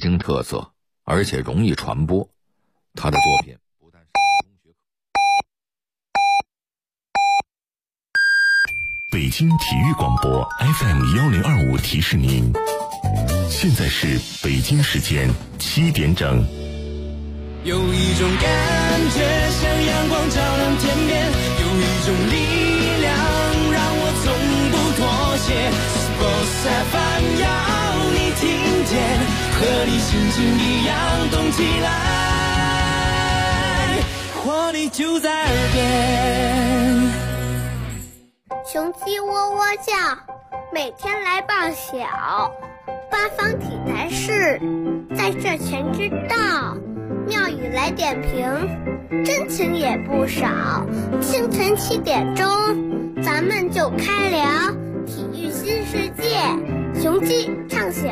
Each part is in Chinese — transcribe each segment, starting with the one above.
京特色，而且容易传播。他的作品不但是中学北京体育广播 FM1025 提示您，现在是北京时间7点整。 有一种感觉像阳光照亮天边，有一种力量让我从不妥协。Sports FM 要你听见，和你心情一样动起来，活力就在耳边。 雄鸡喔喔叫，每天来报晓。八方体坛事，在这全知道。妙语来点评，真情也不少。清晨7点钟，咱们就开聊体育新世界，雄鸡唱晓。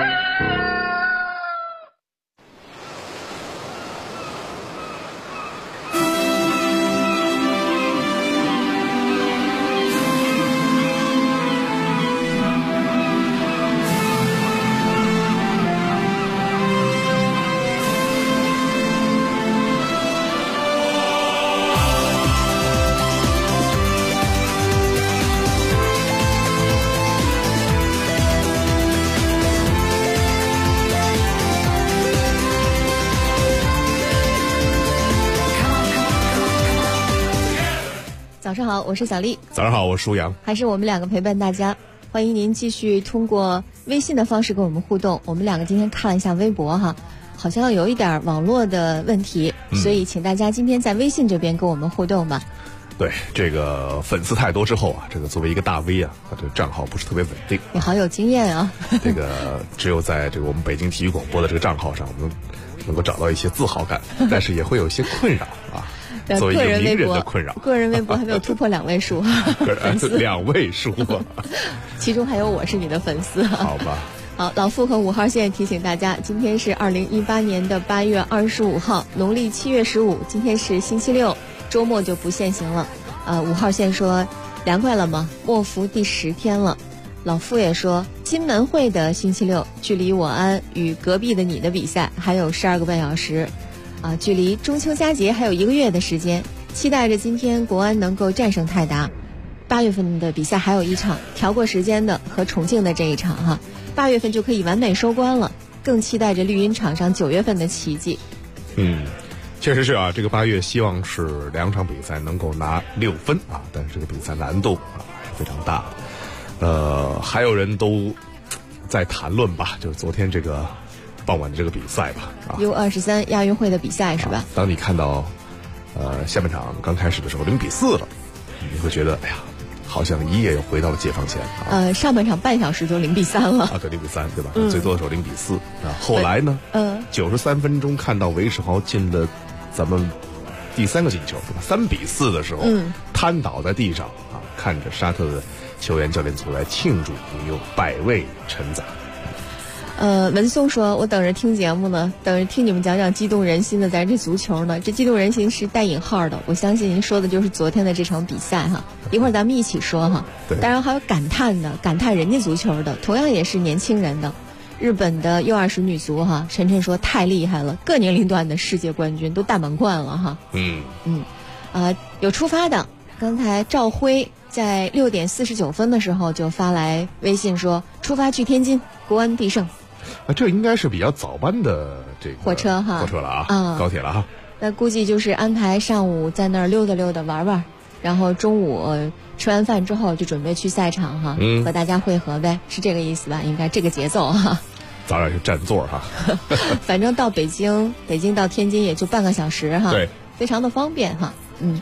早上好，我是小丽。 早上好，我是舒阳。 还是我们两个陪伴大家，欢迎您继续通过微信的方式跟我们互动。我们两个今天看了一下微博哈，好像有一点网络的问题，所以请大家今天在微信这边跟我们互动吧。 对，这个粉丝太多之后啊，这个作为一个大 V 啊，他这个账号不是特别稳定。 你好有经验啊！ 这个只有在这个我们北京体育广播的这个账号上，我们能够找到一些自豪感，但是也会有一些困扰啊。作为一个名人的困扰， 个人微博还没有突破2位数， 粉丝2位数， 其中还有我是你的粉丝。 好吧。 好，老傅和5号线提醒大家，今天是2018年的8月25号，农历7月15，今天是星期六，周末就不限行了。5号线说凉快了吗？莫服第10天了。老傅也说，金门会的星期六，距离我安与隔壁的你的比赛还有12个半小时。距离中秋佳节还有1个月的时间，期待着今天国安能够战胜泰达。8月份的比赛还有一场，调过时间的和重庆的这一场哈，8月份就可以完美收官了。更期待着绿茵场上9月份的奇迹。 确实是啊，这个8月希望是2场比赛能够拿6分啊，但是这个比赛难度啊是非常大的。还有人都在谈论吧，就是昨天这个傍晚的这个比赛吧 ，U23亚运会的比赛是吧？ 当你看到下半场刚开始的时候0-4了，你会觉得哎呀，好像一夜又回到了解放前啊。 上半场半小时就0-3了啊，对，0-3对吧？最多的时候0-4啊。后来呢，93分钟看到韦世豪进了咱们第3个进球，对吧？3-4的时候，瘫倒在地上啊，看着沙特的球员教练组来庆祝，也有百味陈载。 文松说，我等着听节目呢，等着听你们讲讲激动人心的咱这足球呢。这激动人心是带引号的，我相信您说的就是昨天的这场比赛哈。一会儿咱们一起说哈。当然还有感叹人家足球的，同样也是年轻人的。日本的U20女足哈，晨晨说太厉害了，各年龄段的世界冠军都大满贯了哈。有出发的，刚才赵辉在6点49分的时候就发来微信说，出发去天津，国安必胜。 这应该是比较早班的这个火车了啊，高铁了哈。 那估计就是安排上午在那儿溜达玩玩，然后中午吃完饭之后就准备去赛场哈，和大家会合呗，是这个意思吧？应该这个节奏哈。 早点就占座哈。 反正到北京到天津也就半个小时哈， 对， 非常的方便哈。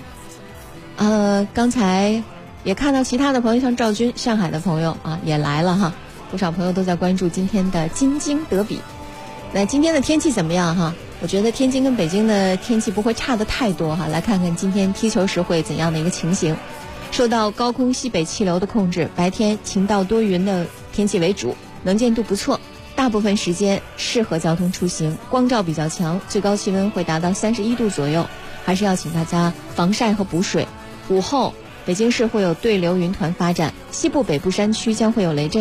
刚才也看到其他的朋友，像赵军，上海的朋友啊也来了哈。不少朋友都在关注今天的京津德比。那今天的天气怎么样哈？我觉得天津跟北京的天气不会差得太多哈。来看看今天踢球时会怎样的一个情形。受到高空西北气流的控制，白天晴到多云的天气为主，能见度不错，大部分时间适合交通出行，光照比较强，最高气温会达到31度左右，还是要请大家防晒和补水。午后北京市会有对流云团发展，西部北部山区将会有雷阵雨，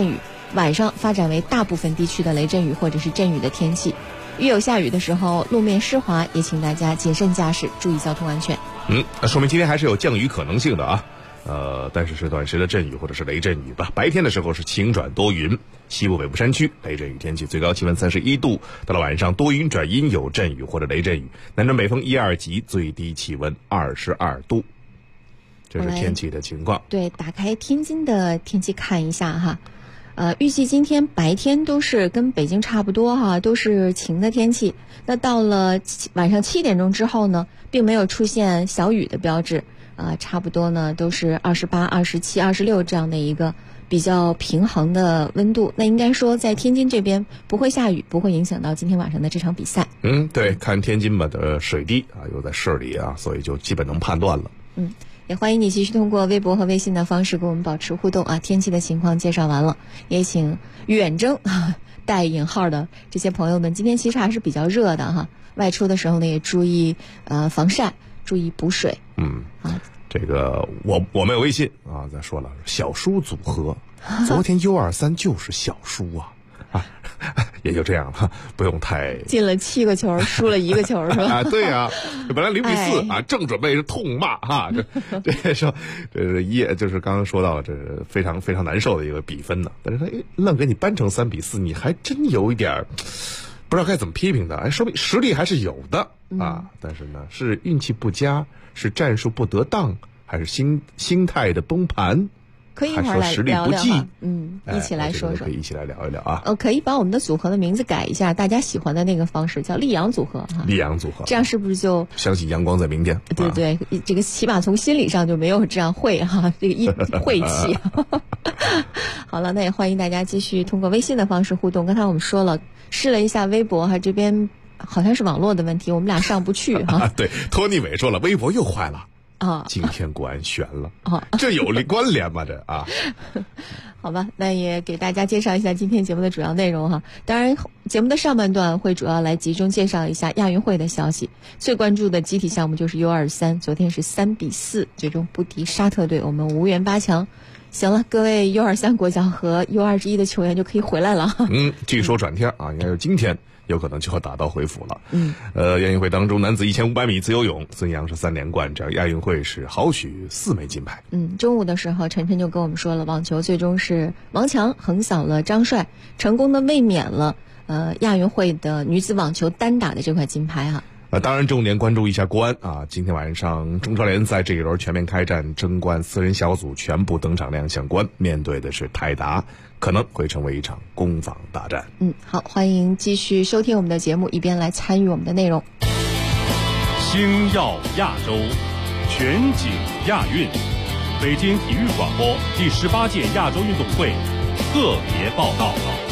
晚上发展为大部分地区的雷阵雨或者是阵雨的天气。遇有下雨的时候，路面湿滑，也请大家谨慎驾驶，注意交通安全。 说明今天还是有降雨可能性的啊。但是短时的阵雨或者是雷阵雨吧。白天的时候是晴转多云，西部北部山区雷阵雨天气，最高气温31度。到了晚上多云转阴，有阵雨或者雷阵雨，南转北风1、2级，最低气温22度。这是天气的情况。 对，打开天津的天气看一下哈。预计今天白天都是跟北京差不多哈，都是晴的天气。那到了晚上7点钟之后呢，并没有出现小雨的标志，差不多呢都是28、27、26这样的一个比较平衡的温度。那应该说在天津这边不会下雨，不会影响到今天晚上的这场比赛。 对，看天津吧的水滴啊，又在市里啊，所以就基本能判断了。 也欢迎你继续通过微博和微信的方式跟我们保持互动啊。天气的情况介绍完了，也请远征带引号的这些朋友们，今天其实还是比较热的哈，外出的时候呢也注意防晒，注意补水。 这个我没有微信啊，再说了，小书组合，昨天 U23 就是小书啊，也就这样了，不用太进了7个球，输了1个球是吧？ 对啊，本来0比4啊，正准备是痛骂哈，这说这就是刚刚说到这是非常非常难受的一个比分呢，但是他愣给你扳成3比4，你还真有一点不知道该怎么批评的，说明实力还是有的啊，但是呢是运气不佳，是战术不得当，还是心态的崩盘？ 可以一会儿来聊聊哈，一起来说说， 可以一起来聊一聊啊。 可以把我们的组合的名字改一下，大家喜欢的那个方式叫溧阳组合哈。 溧阳组合， 这样是不是就相信阳光在明天？ 对，这个起码从心理上就没有这样晦哈，这个晦气。好了，那也欢迎大家继续通过微信的方式互动。刚才我们说了，试了一下微博哈，这边好像是网络的问题，我们俩上不去哈。 对，托尼伟说了，微博又坏了。 今天果然悬了这有关联吗？这啊， 好吧，那也给大家介绍一下今天节目的主要内容哈。当然，节目的上半段会主要来集中介绍一下亚运会的消息。最关注的集体项目就是 U23， 昨天是3比4最终不敌沙特队，我们无缘8强。行了，各位 U23 国脚和 U21 的球员就可以回来了。 据说转天啊，应该是今天有可能就要打道回府了。亚运会当中，男子1500米自由泳，孙杨是3连冠，这样亚运会是豪取4枚金牌。 中午的时候，晨晨就跟我们说了，网球最终是王强横扫了张帅，成功的卫冕了亚运会的女子网球单打的这块金牌哈。 当然重点关注一下国安啊，今天晚上中超联赛这一轮全面开战，争冠4人小组全部登场亮相，国安面对的是泰达，可能会成为一场攻防大战。 好，欢迎继续收听我们的节目，一边来参与我们的内容。 星耀亚洲，全景亚运，北京体育广播第18届亚洲运动会特别报道。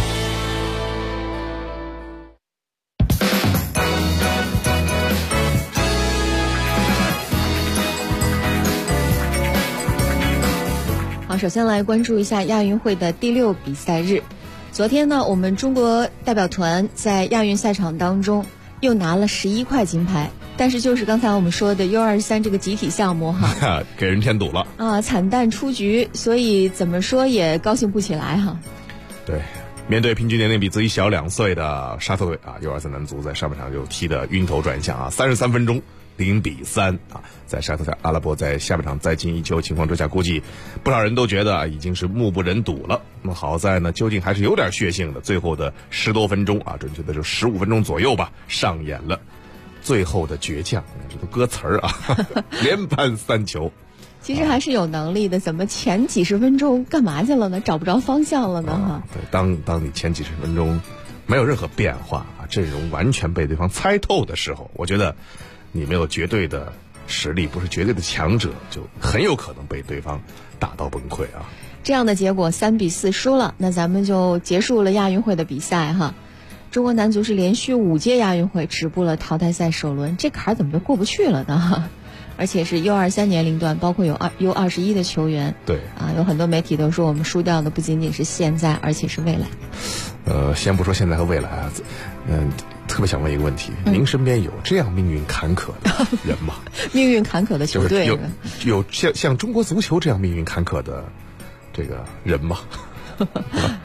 首先来关注一下亚运会的第6比赛日。昨天呢，我们中国代表团在亚运赛场当中又拿了11块金牌，但是就是刚才我们说的 U23 这个集体项目哈， 给人添堵了惨淡出局，所以怎么说也高兴不起来哈。 对，面对平均年龄比自己小2岁的沙特队啊 ，U23 男足在上半场就踢得晕头转向33分钟。0比3在沙特阿拉伯在下半场再进1球情况之下，估计不少人都觉得已经是目不忍睹了。那么好在呢，究竟还是有点血性的，最后的10多分钟准确的就15分钟左右吧，上演了最后的倔强，这都歌词连扳3球。 其实还是有能力的，怎么前几十分钟干嘛去了呢？找不着方向了呢？ 对，当你前几十分钟没有任何变化阵容完全被对方猜透的时候，我觉得你没有绝对的实力，不是绝对的强者，就很有可能被对方打到崩溃这样的结果3比4输了，那咱们就结束了亚运会的比赛哈。中国男足是连续5届亚运会止步了淘汰赛首轮，这坎儿怎么就过不去了呢？而且是 U23 年龄段，包括有U21 的球员。 对有很多媒体都说我们输掉的不仅仅是现在，而且是未来。 先不说现在和未来特别想问一个问题，您身边有这样命运坎坷的人吗？ 命运坎坷的球队， 有像中国足球这样命运坎坷的这个人吗？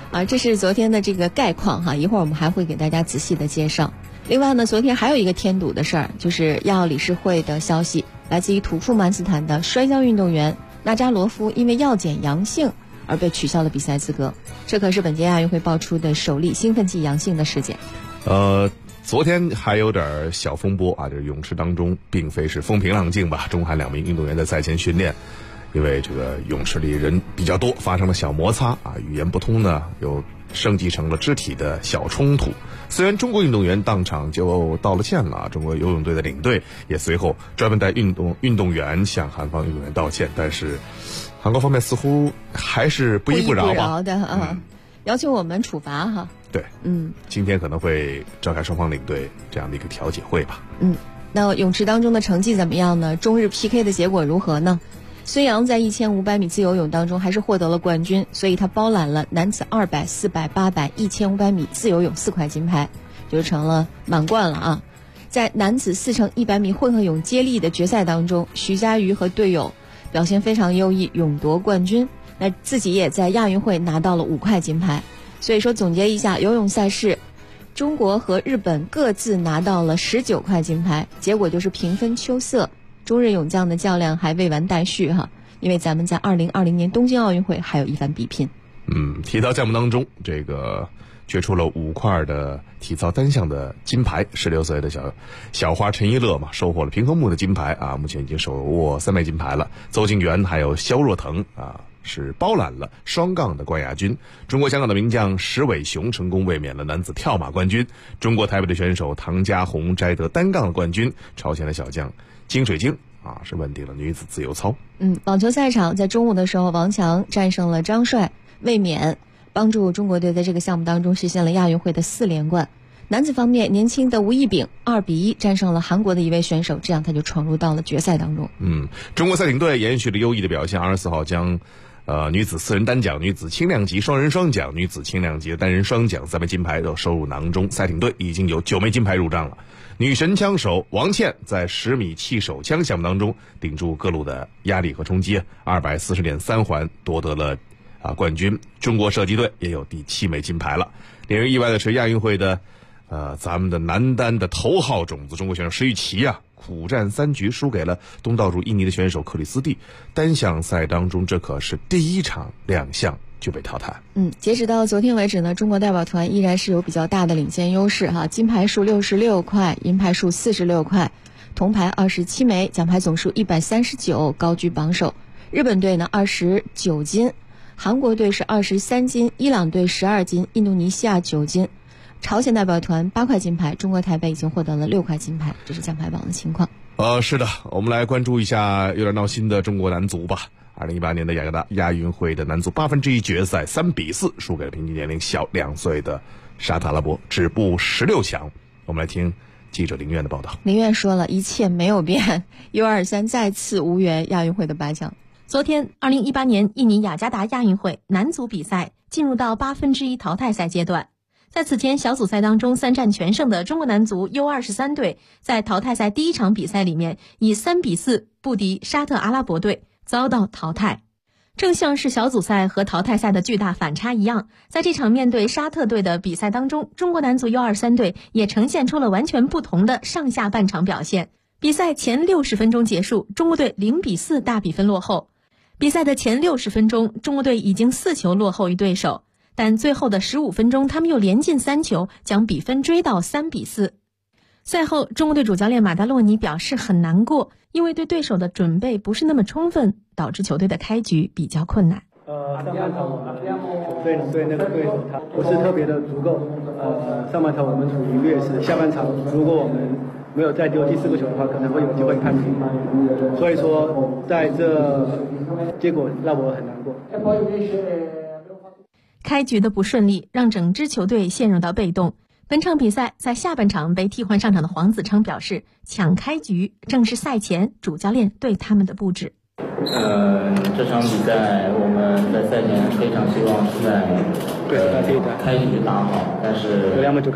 这是昨天的这个概况哈，一会儿我们还会给大家仔细的介绍。另外呢，昨天还有一个添堵的事儿，就是亚奥理事会的消息，来自于土库曼斯坦的摔跤运动员纳扎罗夫因为药检阳性而被取消了比赛资格，这可是本届亚运会爆出的首例兴奋剂阳性的事件。 昨天还有点小风波啊，这泳池当中并非是风平浪静吧，中韩2名运动员在赛前训练，因为这个泳池里人比较多，发生了小摩擦啊，语言不通呢，又升级成了肢体的小冲突。虽然中国运动员当场就道了歉了，中国游泳队的领队也随后专门带运动员向韩方运动员道歉，但是韩国方面似乎还是不依不饶的要求我们处罚哈。 对，今天可能会召开双方领队这样的一个调解会吧。 那泳池当中的成绩怎么样呢？中日 PK 的结果如何呢？孙杨在1500米自由泳当中还是获得了冠军，所以他包揽了男子200、400、800、1500米自由泳4块金牌，就成了满贯了啊。在男子4×100米混合泳接力的决赛当中，徐嘉余和队友表现非常优异，勇夺冠军，那自己也在亚运会拿到了5块金牌。所以说总结一下游泳赛事，中国和日本各自拿到了19块金牌，结果就是平分秋色。中日泳将的较量还未完待续哈，因为咱们在2020年东京奥运会还有一番比拼。 体操项目当中，这个决出了5块的体操单项的金牌，16岁的小花陈一乐嘛，收获了平衡木的金牌啊，目前已经手握3枚金牌了。邹敬园还有肖若腾啊，是包揽了双杠的冠亚军。中国香港的名将石伟雄成功卫冕了男子跳马冠军。中国台北的选手唐家红摘得单杠的冠军。朝鲜的小将金水晶啊，是稳定了女子自由操。 网球赛场在中午的时候，王强战胜了张帅，卫冕，帮助中国队在这个项目当中实现了亚运会的4连冠。男子方面，年轻的吴亦丙2-1战胜了韩国的一位选手，这样他就闯入到了决赛当中。 中国赛艇队延续了优异的表现，24号将女子4人单奖、女子轻量级双人双奖、女子轻量级单人双奖3枚金牌都收入囊中，赛艇队已经有9枚金牌入账了。女神枪手王倩在10米气手枪项目当中顶住各路的压力和冲击，240.3环夺得了冠军。中国射击队也有第7枚金牌了。令人意外的是，亚运会的咱们的男单的头号种子中国选手石宇奇啊，苦战3局输给了东道主印尼的选手克里斯蒂。单项赛当中，这可是第一场2项就被淘汰。 截止到昨天为止呢，中国代表团依然是有比较大的领先优势哈，金牌数66块，银牌数46块，铜牌27枚，奖牌总数139，高居榜首。日本队呢29金，韩国队是23金，伊朗队12金，印度尼西亚9金。朝鲜代表团8块金牌，中国台北已经获得了6块金牌，这是奖牌榜的情况。 是的，我们来关注一下有点闹心的中国男足吧。2018年的亚运会的男足1/8决赛3-4输给了平均年龄小2岁的沙特阿拉伯，止步16强。我们来听记者林苑的报道。 林苑说了，一切没有变，U23再次无缘亚运会的8强。 昨天2018年印尼雅加达亚运会男足比赛进入到1/8淘汰赛阶段。在此前小组赛当中3战全胜的中国男足 U23 队，在淘汰赛第1场比赛里面以3-4不敌沙特阿拉伯队，遭到淘汰。正像是小组赛和淘汰赛的巨大反差一样，在这场面对沙特队的比赛当中，中国男足 U23 队也呈现出了完全不同的上下半场表现。比赛前60分钟结束，中国队0-4大比分落后。比赛的前60分钟，中国队已经4球落后于对手，但最后的15分钟，他们又连进3球，将比分追到3-4。赛后，中国队主教练马达洛尼表示很难过，因为对对手的准备不是那么充分，导致球队的开局比较困难。 上半场我们对那个对手他不是特别的足够，上半场我们处于劣势，下半场如果我们没有再丢第4个球的话，可能会有机会看平。所以说，在这结果让我很难过。 开局的不顺利让整支球队陷入到被动。本场比赛在下半场被替换上场的黄子昌表示，抢开局正是赛前主教练对他们的布置。 这场比赛我们在赛前非常希望是在开局打好，但是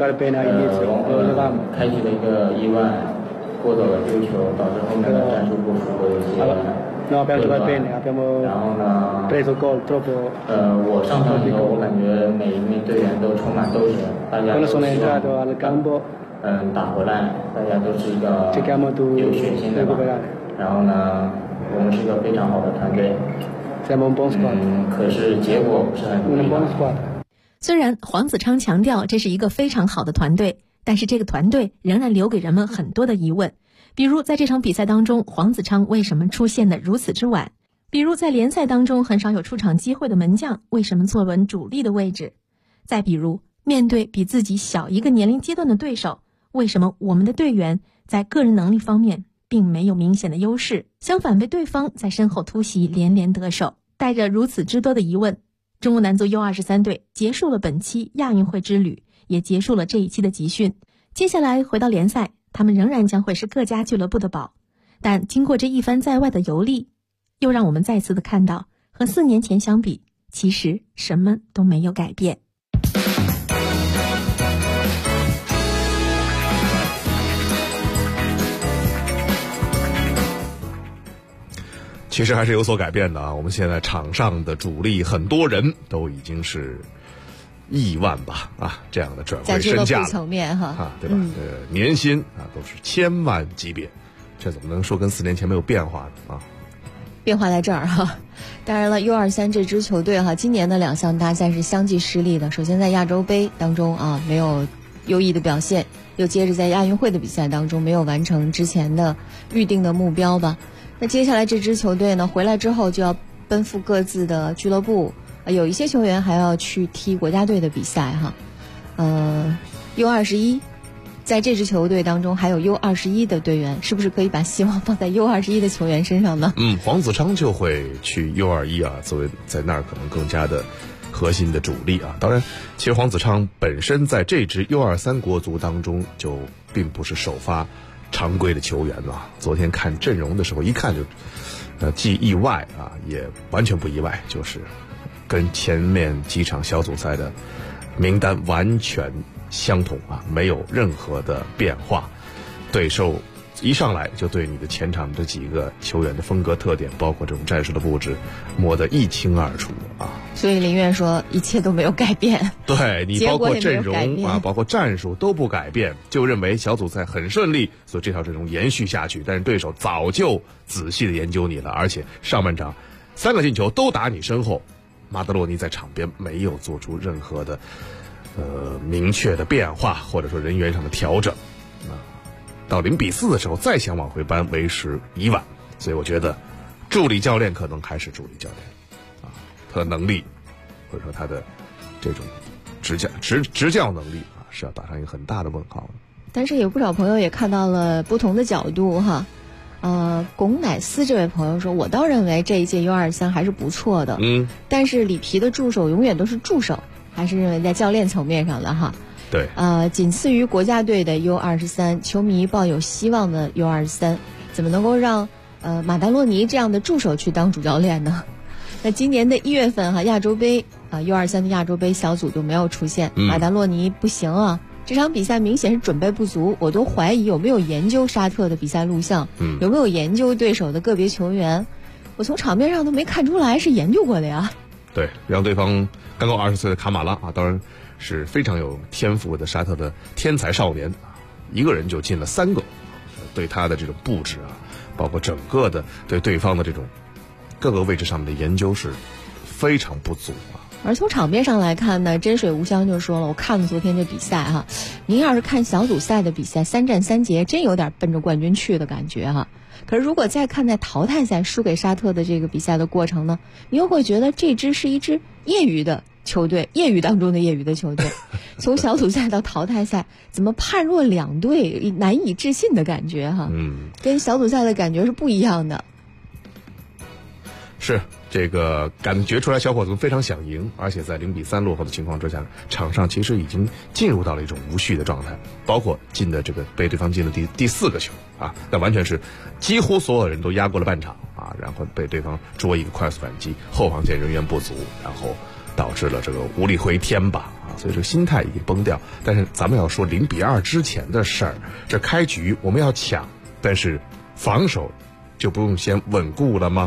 开局的一个意外，过走了丢球，导致后面的战术部署会有一些然后呢，我上场以后，我感觉每一名队员都充满斗志，大家都希望打回来，大家都是一个有决心的吧。然后呢，我们是一个非常好的团队。可是结果不是很如意。 虽然黄子昌强调这是一个非常好的团队，但是这个团队仍然留给人们很多的疑问。比如在这场比赛当中，黄子昌为什么出现的如此之晚？比如在联赛当中很少有出场机会的门将，为什么坐稳主力的位置？再比如面对比自己小一个年龄阶段的对手，为什么我们的队员在个人能力方面并没有明显的优势，相反被对方在身后突袭，连连得手？带着如此之多的疑问，中国男足 U23 队结束了本期亚运会之旅，也结束了这一期的集训。接下来回到联赛，他们仍然将会是各家俱乐部的宝。但经过这一番在外的游历，又让我们再次的看到，和4年前相比，其实什么都没有改变。 其实还是有所改变的啊！我们现在场上的主力很多人都已经是亿万吧这样的转会身价了， 层面对吧？年薪都是千万级别，这怎么能说跟4年前没有变化呢变化在这儿当然了 U23 这支球队今年的2项大赛是相继失利的。首先在亚洲杯当中没有优异的表现，又接着在亚运会的比赛当中没有完成之前的预定的目标吧。那接下来这支球队呢，回来之后就要奔赴各自的俱乐部，有一些球员还要去踢国家队的比赛U21 在这支球队当中还有 U21 的队员，是不是可以把希望放在 U21 的球员身上呢？ 黄子昌就会去 U21 作为在那儿可能更加的核心的主力当然，其实黄子昌本身在这支 U23 国足当中就并不是首发常规的球员昨天看阵容的时候，一看就既意外也完全不意外，就是跟前面几场小组赛的名单完全相同没有任何的变化。对手一上来就对你的前场这几个球员的风格特点，包括这种战术的布置摸得一清二楚所以林院说一切都没有改变， 对，你包括阵容包括战术都不改变，就认为小组赛很顺利，所以这条阵容延续下去。但是对手早就仔细的研究你了，而且上半场3个进球都打你身后，马德洛尼在场边没有做出任何的明确的变化，或者说人员上的调整到0-4的时候再想往回扳，为时已晚。所以我觉得助理教练可能还是助理教练他的能力或者说他的这种执教能力是要打上一个很大的问号的。 但是有不少朋友也看到了不同的角度龚乃斯这位朋友说，我倒认为这一届 U23 还是不错的但是里皮的助手永远都是助手，还是认为在教练层面上的对仅次于国家队的 U23， 球迷抱有希望的 U23 怎么能够让马达洛尼这样的助手去当主教练呢？那今年的1月份亚洲杯U23 的亚洲杯小组就没有出现马达洛尼不行这场比赛明显是准备不足，我都怀疑有没有研究沙特的比赛录像有没有研究对手的个别球员，我从场面上都没看出来是研究过的呀。 对，让对方刚刚20岁的卡马拉当然是非常有天赋的沙特的天才少年一个人就进了3个，对他的这种布置包括整个的对对方的这种各个位置上面的研究是非常不足而从场面上来看呢，真水无香就说了，我看了昨天这比赛您要是看小组赛的比赛3战3捷，真有点奔着冠军去的感觉可是如果再看在淘汰赛输给沙特的这个比赛的过程呢，你又会觉得这支是一支业余的球队，业余当中的业余的球队从小组赛到淘汰赛怎么判若两队，难以置信的感觉跟小组赛的感觉是不一样的。 是这个感觉出来小伙子们非常想赢，而且在0-3落后的情况之下，场上其实已经进入到了一种无序的状态，包括进的这个被对方进了第4个球那完全是几乎所有人都压过了半场然后被对方捉一个快速反击，后防线人员不足，然后导致了这个无力回天吧所以这个心态已经崩掉。但是咱们要说0-2之前的事儿，这开局我们要抢，但是防守就不用先稳固了吗？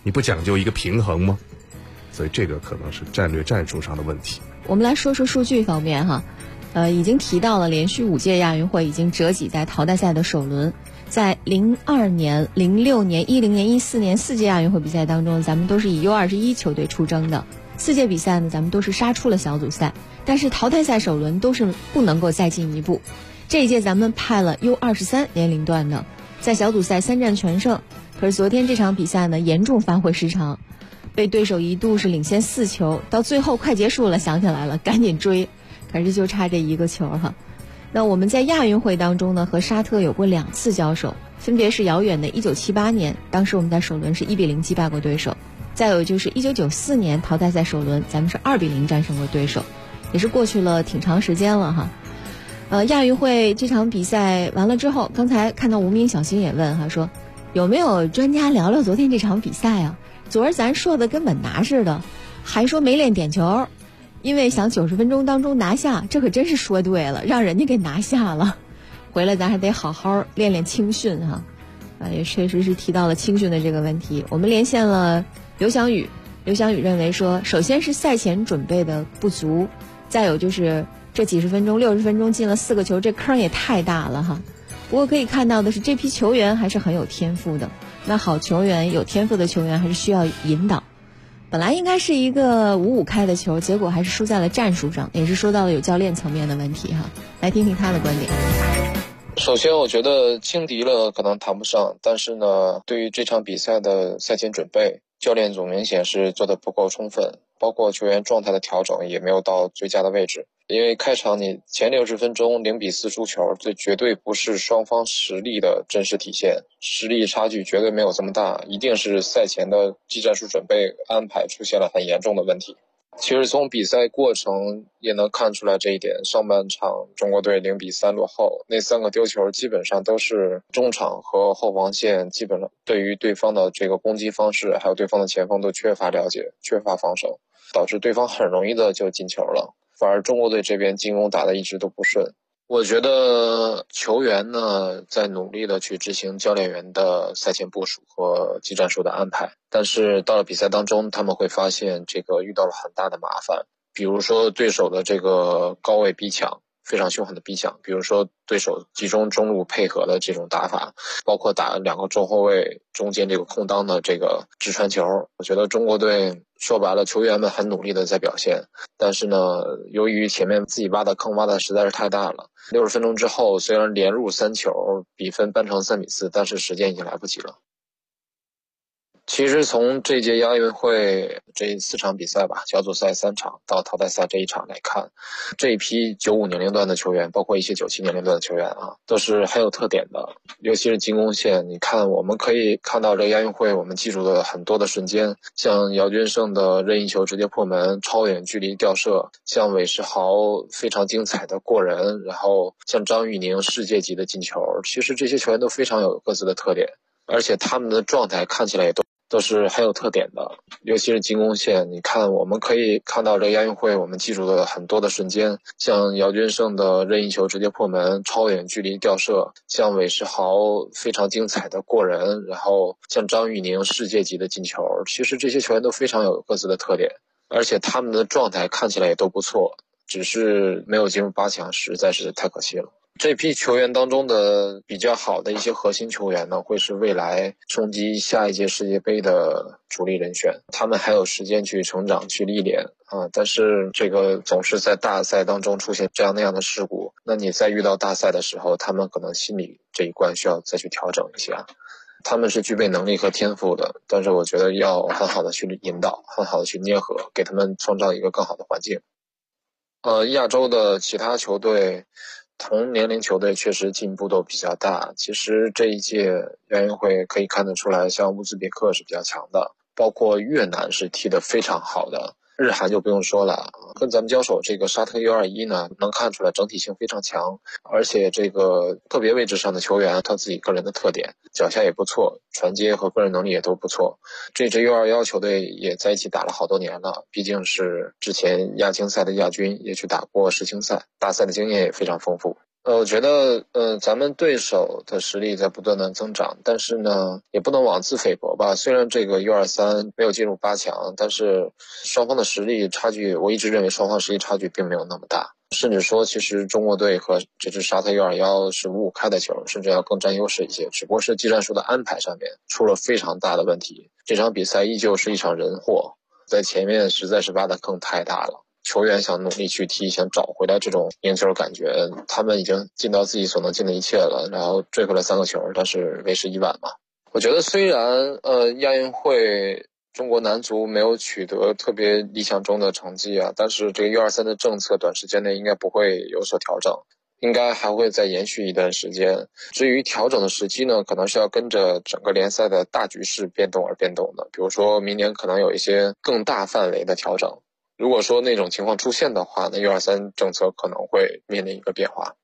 你不讲究一个平衡吗？所以这个可能是战略战术上的问题。 我们来说说数据方面哈，已经提到了连续5届亚运会已经折戟在淘汰赛的首轮，在02年、06年、10年、14年4届亚运会比赛当中，咱们都是以 U21 球队出征的，4届比赛呢，咱们都是杀出了小组赛，但是淘汰赛首轮都是不能够再进一步。这一届咱们派了 U23 年龄段的，在小组赛3战全胜，可是昨天这场比赛呢，严重发挥失常，被对手一度是领先4球，到最后快结束了，想起来了，赶紧追，可是就差这1个球哈。那我们在亚运会当中呢，和沙特有过2次交手，分别是遥远的1978年，当时我们在首轮是1-0击败过对手，再有就是1994年淘汰赛首轮，咱们是2-0战胜过对手，也是过去了挺长时间了哈。亚运会这场比赛完了之后，刚才看到无名小新也问哈，说有没有专家聊聊昨天这场比赛啊？昨儿咱说的跟稳拿似的，还说没练点球，因为想90分钟当中拿下，这可真是说对了，让人家给拿下了。回来咱还得好好练练青训哈。也确实是提到了青训的这个问题。我们连线了刘翔宇，刘翔宇认为说，首先是赛前准备的不足，再有就是这几十分钟60分钟进了4个球，这坑也太大了哈。不过可以看到的是，这批球员还是很有天赋的。那好球员、有天赋的球员还是需要引导。本来应该是一个5-5开的球，结果还是输在了战术上，也是说到了有教练层面的问题哈。来听听他的观点。 首先我觉得轻敌了可能谈不上，但是呢，对于这场比赛的赛前准备，教练组明显是做得不够充分，包括球员状态的调整也没有到最佳的位置。因为开场你前60分钟0-4输球，这绝对不是双方实力的真实体现，实力差距绝对没有这么大，一定是赛前的技战术准备安排出现了很严重的问题。其实从比赛过程也能看出来这一点，上半场中国队0-3落后，那3个丢球基本上都是中场和后防线基本上对于对方的这个攻击方式还有对方的前锋都缺乏了解，缺乏防守，导致对方很容易的就进球了，反而中国队这边进攻打得一直都不顺。我觉得球员呢在努力的去执行教练员的赛前部署和技战术的安排，但是到了比赛当中他们会发现这个遇到了很大的麻烦，比如说对手的这个高位逼抢，非常凶狠的逼抢，比如说对手集中中路配合的这种打法，包括打2个中后卫中间这个空当的这个直传球。我觉得中国队说白了，球员们很努力的在表现，但是呢，由于前面自己挖的坑挖的实在是太大了，60分钟之后虽然连入3球，比分扳成3-4，但是时间已经来不及了。其实从这届亚运会这4场比赛吧，小组赛3场到淘汰赛这1场来看，这一批95年龄段的球员，包括一些97年龄段的球员啊，都是很有特点的。尤其是进攻线，你看我们可以看到这亚运会我们记住的很多的瞬间，像姚军胜的任意球直接破门，超远距离吊射，像韦世豪非常精彩的过人，然后像张玉宁世界级的进球，其实这些球员都非常有各自的特点，而且他们的状态看起来也都是很有特点的。尤其是进攻线，你看我们可以看到这亚运会我们记住的很多的瞬间，像姚军胜的任意球直接破门，超远距离吊射，像韦世豪非常精彩的过人，然后像张玉宁世界级的进球，其实这些球员都非常有各自的特点，而且他们的状态看起来也都不错，只是没有进入8强实在是太可惜了。这批球员当中的比较好的一些核心球员呢，会是未来冲击下一届世界杯的主力人选，他们还有时间去成长去历练啊。但是这个总是在大赛当中出现这样那样的事故，那你在遇到大赛的时候，他们可能心理这一关需要再去调整一下。他们是具备能力和天赋的，但是我觉得要很好的去引导，很好的去捏合，给他们创造一个更好的环境。亚洲的其他球队同年龄球队确实进步都比较大，其实这一届亚运会可以看得出来，像乌兹别克是比较强的，包括越南是踢得非常好的，日韩就不用说了。跟咱们交手这个沙特 U21 呢，能看出来整体性非常强，而且这个个别位置上的球员他自己个人的特点，脚下也不错，传接和个人能力也都不错。这支 U21 球队也在一起打了好多年了，毕竟是之前亚青赛的亚军，也去打过世青赛，大赛的经验也非常丰富。 我觉得咱们对手的实力在不断的增长，但是呢也不能妄自菲薄吧。虽然这个 U23 没有进入8强，但是双方的实力差距，我一直认为双方实力差距并没有那么大，甚至说其实中国队和这支沙特 U21是5-5开的球，甚至要更占优势一些，只不过是技战术的安排上面出了非常大的问题。这场比赛依旧是一场人祸，在前面实在是挖的坑太大了，球员想努力去踢，想找回来这种赢球感觉，他们已经尽到自己所能尽的一切了，然后追回了3个球，但是为时已晚嘛。我觉得虽然亚运会中国男足没有取得特别理想中的成绩啊，但是这个 U23 的政策短时间内应该不会有所调整，应该还会再延续一段时间。至于调整的时机呢，可能是要跟着整个联赛的大局势变动而变动的，比如说明年可能有一些更大范围的调整。如果说那种情况出现的话，那 U23 政策可能会面临一个变化。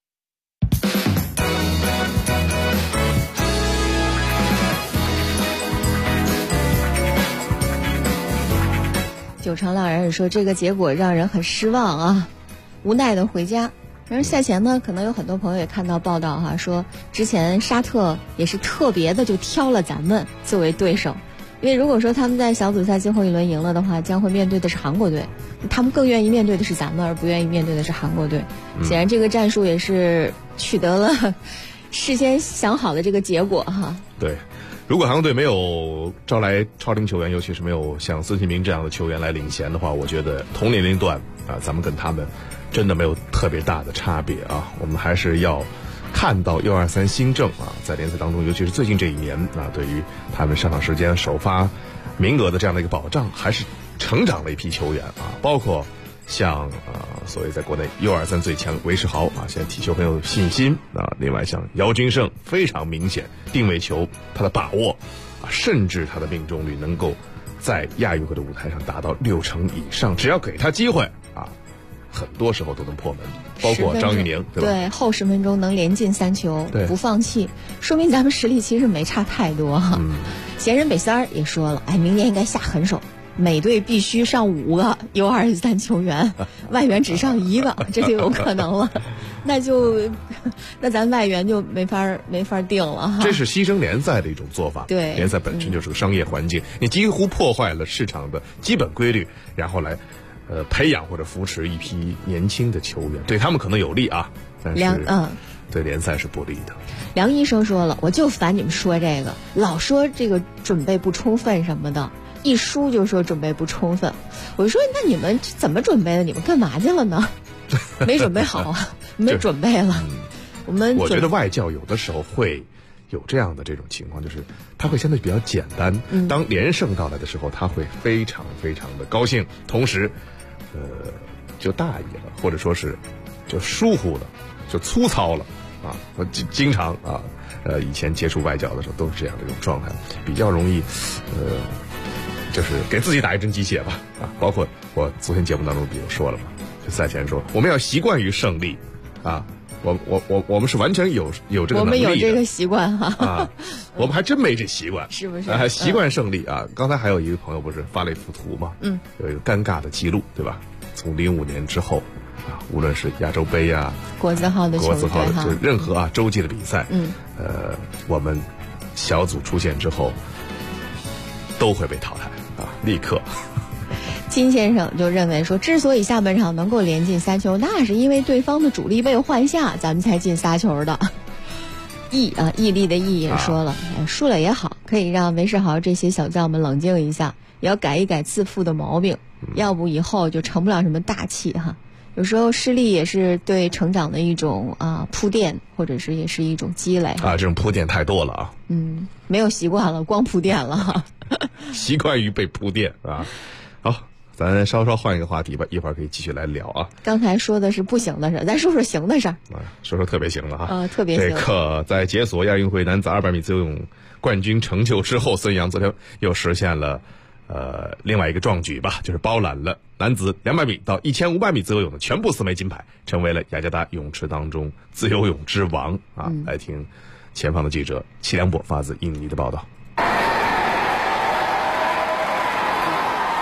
九长浪人说这个结果让人很失望啊，无奈的回家。然后赛前呢，可能有很多朋友也看到报道哈，说之前沙特也是特别的就挑了咱们作为对手，因为如果说他们在小组赛最后一轮赢了的话，将会面对的是韩国队，他们更愿意面对的是咱们，而不愿意面对的是韩国队。显然这个战术也是取得了事先想好的这个结果哈。 对，如果韩国队没有招来超龄球员，尤其是没有像孙兴民这样的球员来领衔的话，我觉得同年龄段啊，咱们跟他们真的没有特别大的差别啊。我们还是要看到 U23 新政啊，在联赛当中，尤其是最近这一年啊，对于他们上场时间、首发名额的这样的一个保障，还是成长了一批球员啊，包括像所谓在国内 U23 最强韦世豪啊，现在踢球很有信心啊。另外像姚军胜，非常明显定位球他的把握啊，甚至他的命中率能够在亚运会的舞台上达到60%以上，只要给他机会啊，很多时候都能破门。包括张玉宁，对吧？ 对，后10分钟能连进3球，不放弃，说明咱们实力其实没差太多哈。闲人北3也说了，明年应该下狠手，每队必须上5个 U23 球员，外援只上1个，这就有可能了。那咱外援就没法定了哈。 这是牺牲联赛的一种做法。 对， 联赛本身就是个商业环境，你几乎破坏了市场的基本规律，然后来培养或者扶持一批年轻的球员，对他们可能有利啊，但是对联赛是不利的。 梁医生说了，我就烦你们说这个，老说这个准备不充分什么的，一输就说准备不充分。我就说那你们怎么准备的？你们干嘛去了呢？没准备好啊，没准备了。 我觉得外教有的时候会有这样的这种情况，就是他会相对比较简单。当连胜到来的时候，他会非常非常的高兴，同时就大意了，或者说是就疏忽了，就粗糙了啊。我经常啊以前接触外教的时候都是这样的一种状态，比较容易就是给自己打一针鸡血吧啊。包括我昨天节目当中比如说了嘛，就赛前说我们要习惯于胜利啊。我们是完全有这个能力的，我们有这个习惯哈啊，我们还真没这习惯， 是不是？ 还习惯胜利啊！刚才还有一个朋友不是发了一幅图嘛，有一个尴尬的记录，对吧？从05年之后啊，无论是亚洲杯啊、 国字号的球队哈， 就任何洲际的比赛，我们小组出现之后都会被淘汰啊，立刻。 金先生就认为说，之所以下半场能够连进3球，那是因为对方的主力被换下，咱们才进3球的。毅力的毅也说了，输了也好，可以让韦世豪这些小将们冷静一下，也要改一改自负的毛病，要不以后就成不了什么大器哈。有时候失利也是对成长的一种铺垫，或者是也是一种积累啊。这种铺垫太多了啊。 没有习惯了，光铺垫了哈。 习惯于被铺垫啊。好。咱稍稍换一个话题吧，一会儿可以继续来聊啊。 刚才说的是不行的事，咱说说行的事儿。 说说特别行了哈。 特别行。 这个在解锁亚运会男子200米自由泳冠军成就之后，孙杨昨天又实现了另外一个壮举吧，就是包揽了男子200米到1500米自由泳的全部4枚金牌，成为了雅加达泳池当中自由泳之王啊。来听前方的记者齐良博发自印尼的报道。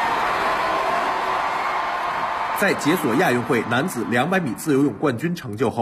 在解锁亚运会男子200米自由泳冠军成就后，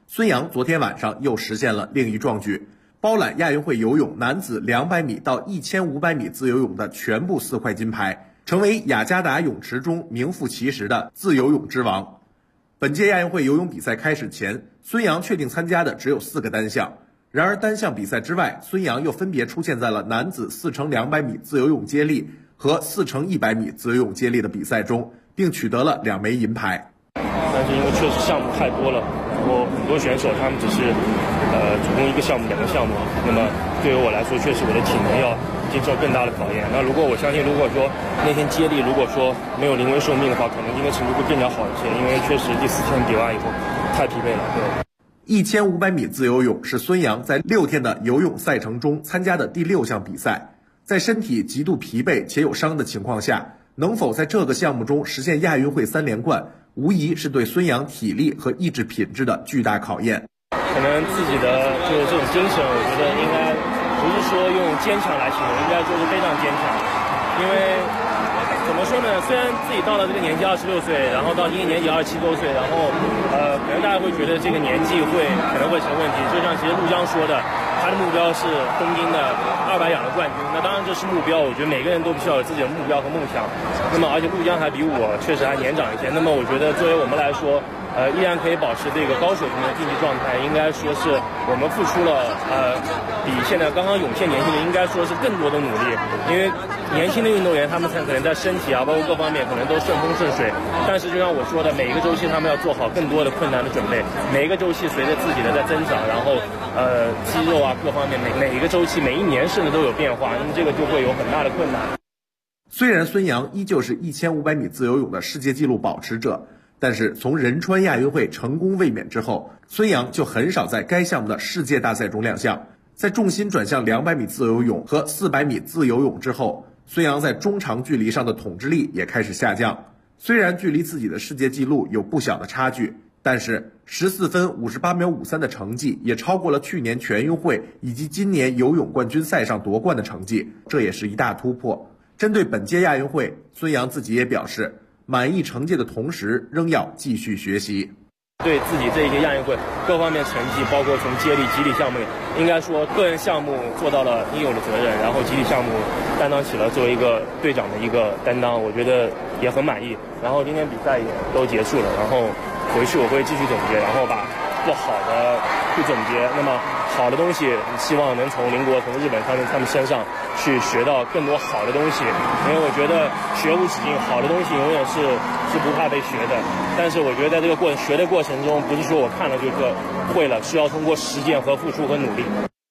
孙杨昨天晚上又实现了另一壮举，包揽亚运会游泳男子200米到1500米自由泳的全部4块金牌，成为雅加达泳池中名副其实的自由泳之王。本届亚运会游泳比赛开始前，孙杨确定参加的只有4个单项，然而单项比赛之外，孙杨又分别出现在了男子4×200米自由泳接力和4×100米自由泳接力的比赛中，并取得了2枚银牌。 但是因为确实项目太多了，然后很多选手他们只是主攻1个项目2个项目，那么对于我来说，确实我的体能要经受更大的考验。那我相信，如果说那天接力如果说没有临危受命的话，可能今天成绩会更加好一些，因为确实第4天比完以后太疲惫了。对。 1500米自由泳是孙杨在6天的游泳赛程中参加的第6项比赛，在身体极度疲惫且有伤的情况下，能否在这个项目中实现亚运会3连冠，无疑是对孙杨体力和意志品质的巨大考验。 可能自己的就是这种精神，我觉得应该不是说用坚强来形容，应该说是非常坚强。因为怎么说呢？虽然自己到了这个年纪26岁，然后到今年年纪27多岁，然后可能大家会觉得这个年纪可能会成问题。就像其实陆江说的，他的目标是东京的200仰的冠军。那当然这是目标，我觉得每个人都必须要有自己的目标和梦想。那么而且陆江还比我确实还年长一些。那么我觉得作为我们来说，依然可以保持这个高水平的竞技状态，应该说是我们付出了比现在刚刚涌现年轻人应该说是更多的努力。因为年轻的运动员他们可能在身体包括各方面可能都顺风顺水，但是就像我说的，每一个周期他们要做好更多的困难的准备。每一个周期随着自己的在增长，然后肌肉各方面每一个周期每一年甚至都有变化，那么这个就会有很大的困难。 虽然孙杨依旧是1500米自由泳的世界纪录保持者，但是从仁川亚运会成功卫冕之后，孙杨就很少在该项目的世界大赛中亮相。在重心转向200米自由泳和400米自由泳之后，孙杨在中长距离上的统治力也开始下降。虽然距离自己的世界纪录有不小的差距，但是14分58秒53的成绩也超过了去年全运会以及今年游泳冠军赛上夺冠的成绩，这也是一大突破。针对本届亚运会，孙杨自己也表示，满意成绩的同时，仍要继续学习。 对自己这一届亚运会各方面成绩，包括从接力、集体项目，应该说个人项目做到了应有的责任，然后集体项目担当起了作为一个队长的一个担当，我觉得也很满意。然后今天比赛也都结束了，然后回去我会继续总结，然后把不好的去总结，那么好的东西希望能从邻国从日本他们身上去学到更多好的东西。因为我觉得学无止境，好的东西永远是不怕被学的。但是我觉得在这个学的过程中，不是说我看了就会了，需要通过实践和付出和努力。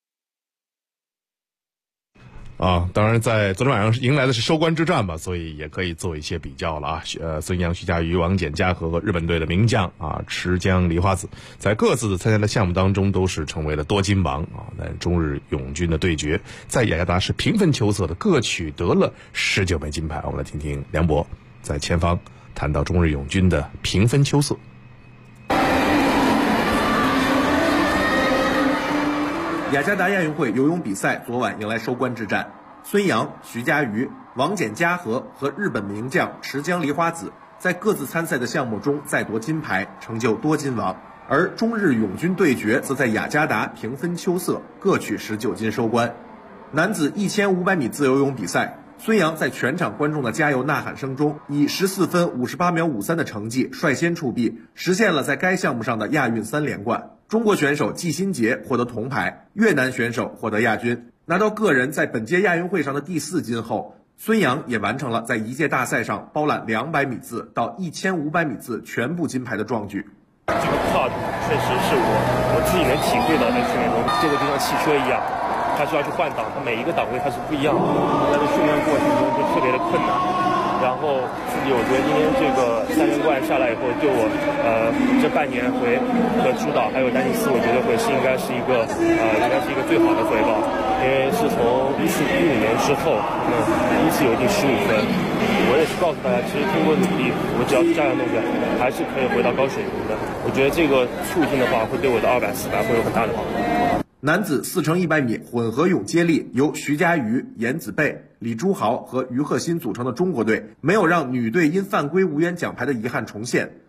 当然在昨天晚上迎来的是收官之战吧，所以也可以做一些比较了孙杨、徐嘉余、王简嘉禾和日本队的名将池江梨花子，在各自参加的项目当中都是成为了多金王但中日泳军的对决在雅加达是平分秋色的，各取得了19枚金牌。我们来听听梁博在前方谈到中日泳军的平分秋色。 雅加达亚运会游泳比赛昨晚迎来收官之战，孙杨、徐嘉余、王简嘉禾和日本名将池江梨花子在各自参赛的项目中再夺金牌，成就多金王。而中日泳军对决则在雅加达平分秋色，各取19金收官。男子1500米自由泳比赛，孙杨在全场观众的加油呐喊声中，以14分58秒53的成绩率先出臂，实现了在该项目上的亚运3连冠。中国选手季新杰获得铜牌，越南选手获得亚军。拿到个人在本届亚运会上的第4金后，孙杨也完成了在一届大赛上包揽200米自到1500米自全部金牌的壮举。 这个跨度确实是我自己能体会到，在训练中这个就像汽车一样，它需要去换挡，它每一个档位它是不一样的，在这训练过程中就特别的困难。然后自己我觉得今天这个3连冠下来以后，对我这半年回的主导还有丹尼斯，我觉得应该是一个最好的回报。因为是从14-15年之后，第一次有进15分。我也是告诉大家，其实通过努力，我只要加油弄着，还是可以回到高水平的。我觉得这个促进的话，会对我的200、400会有很大的帮助。 男子4×100米混合泳接力由徐嘉余、颜子贝、李朱豪和于鹤新组成的中国队，没有让女队因犯规无缘奖牌的遗憾重现。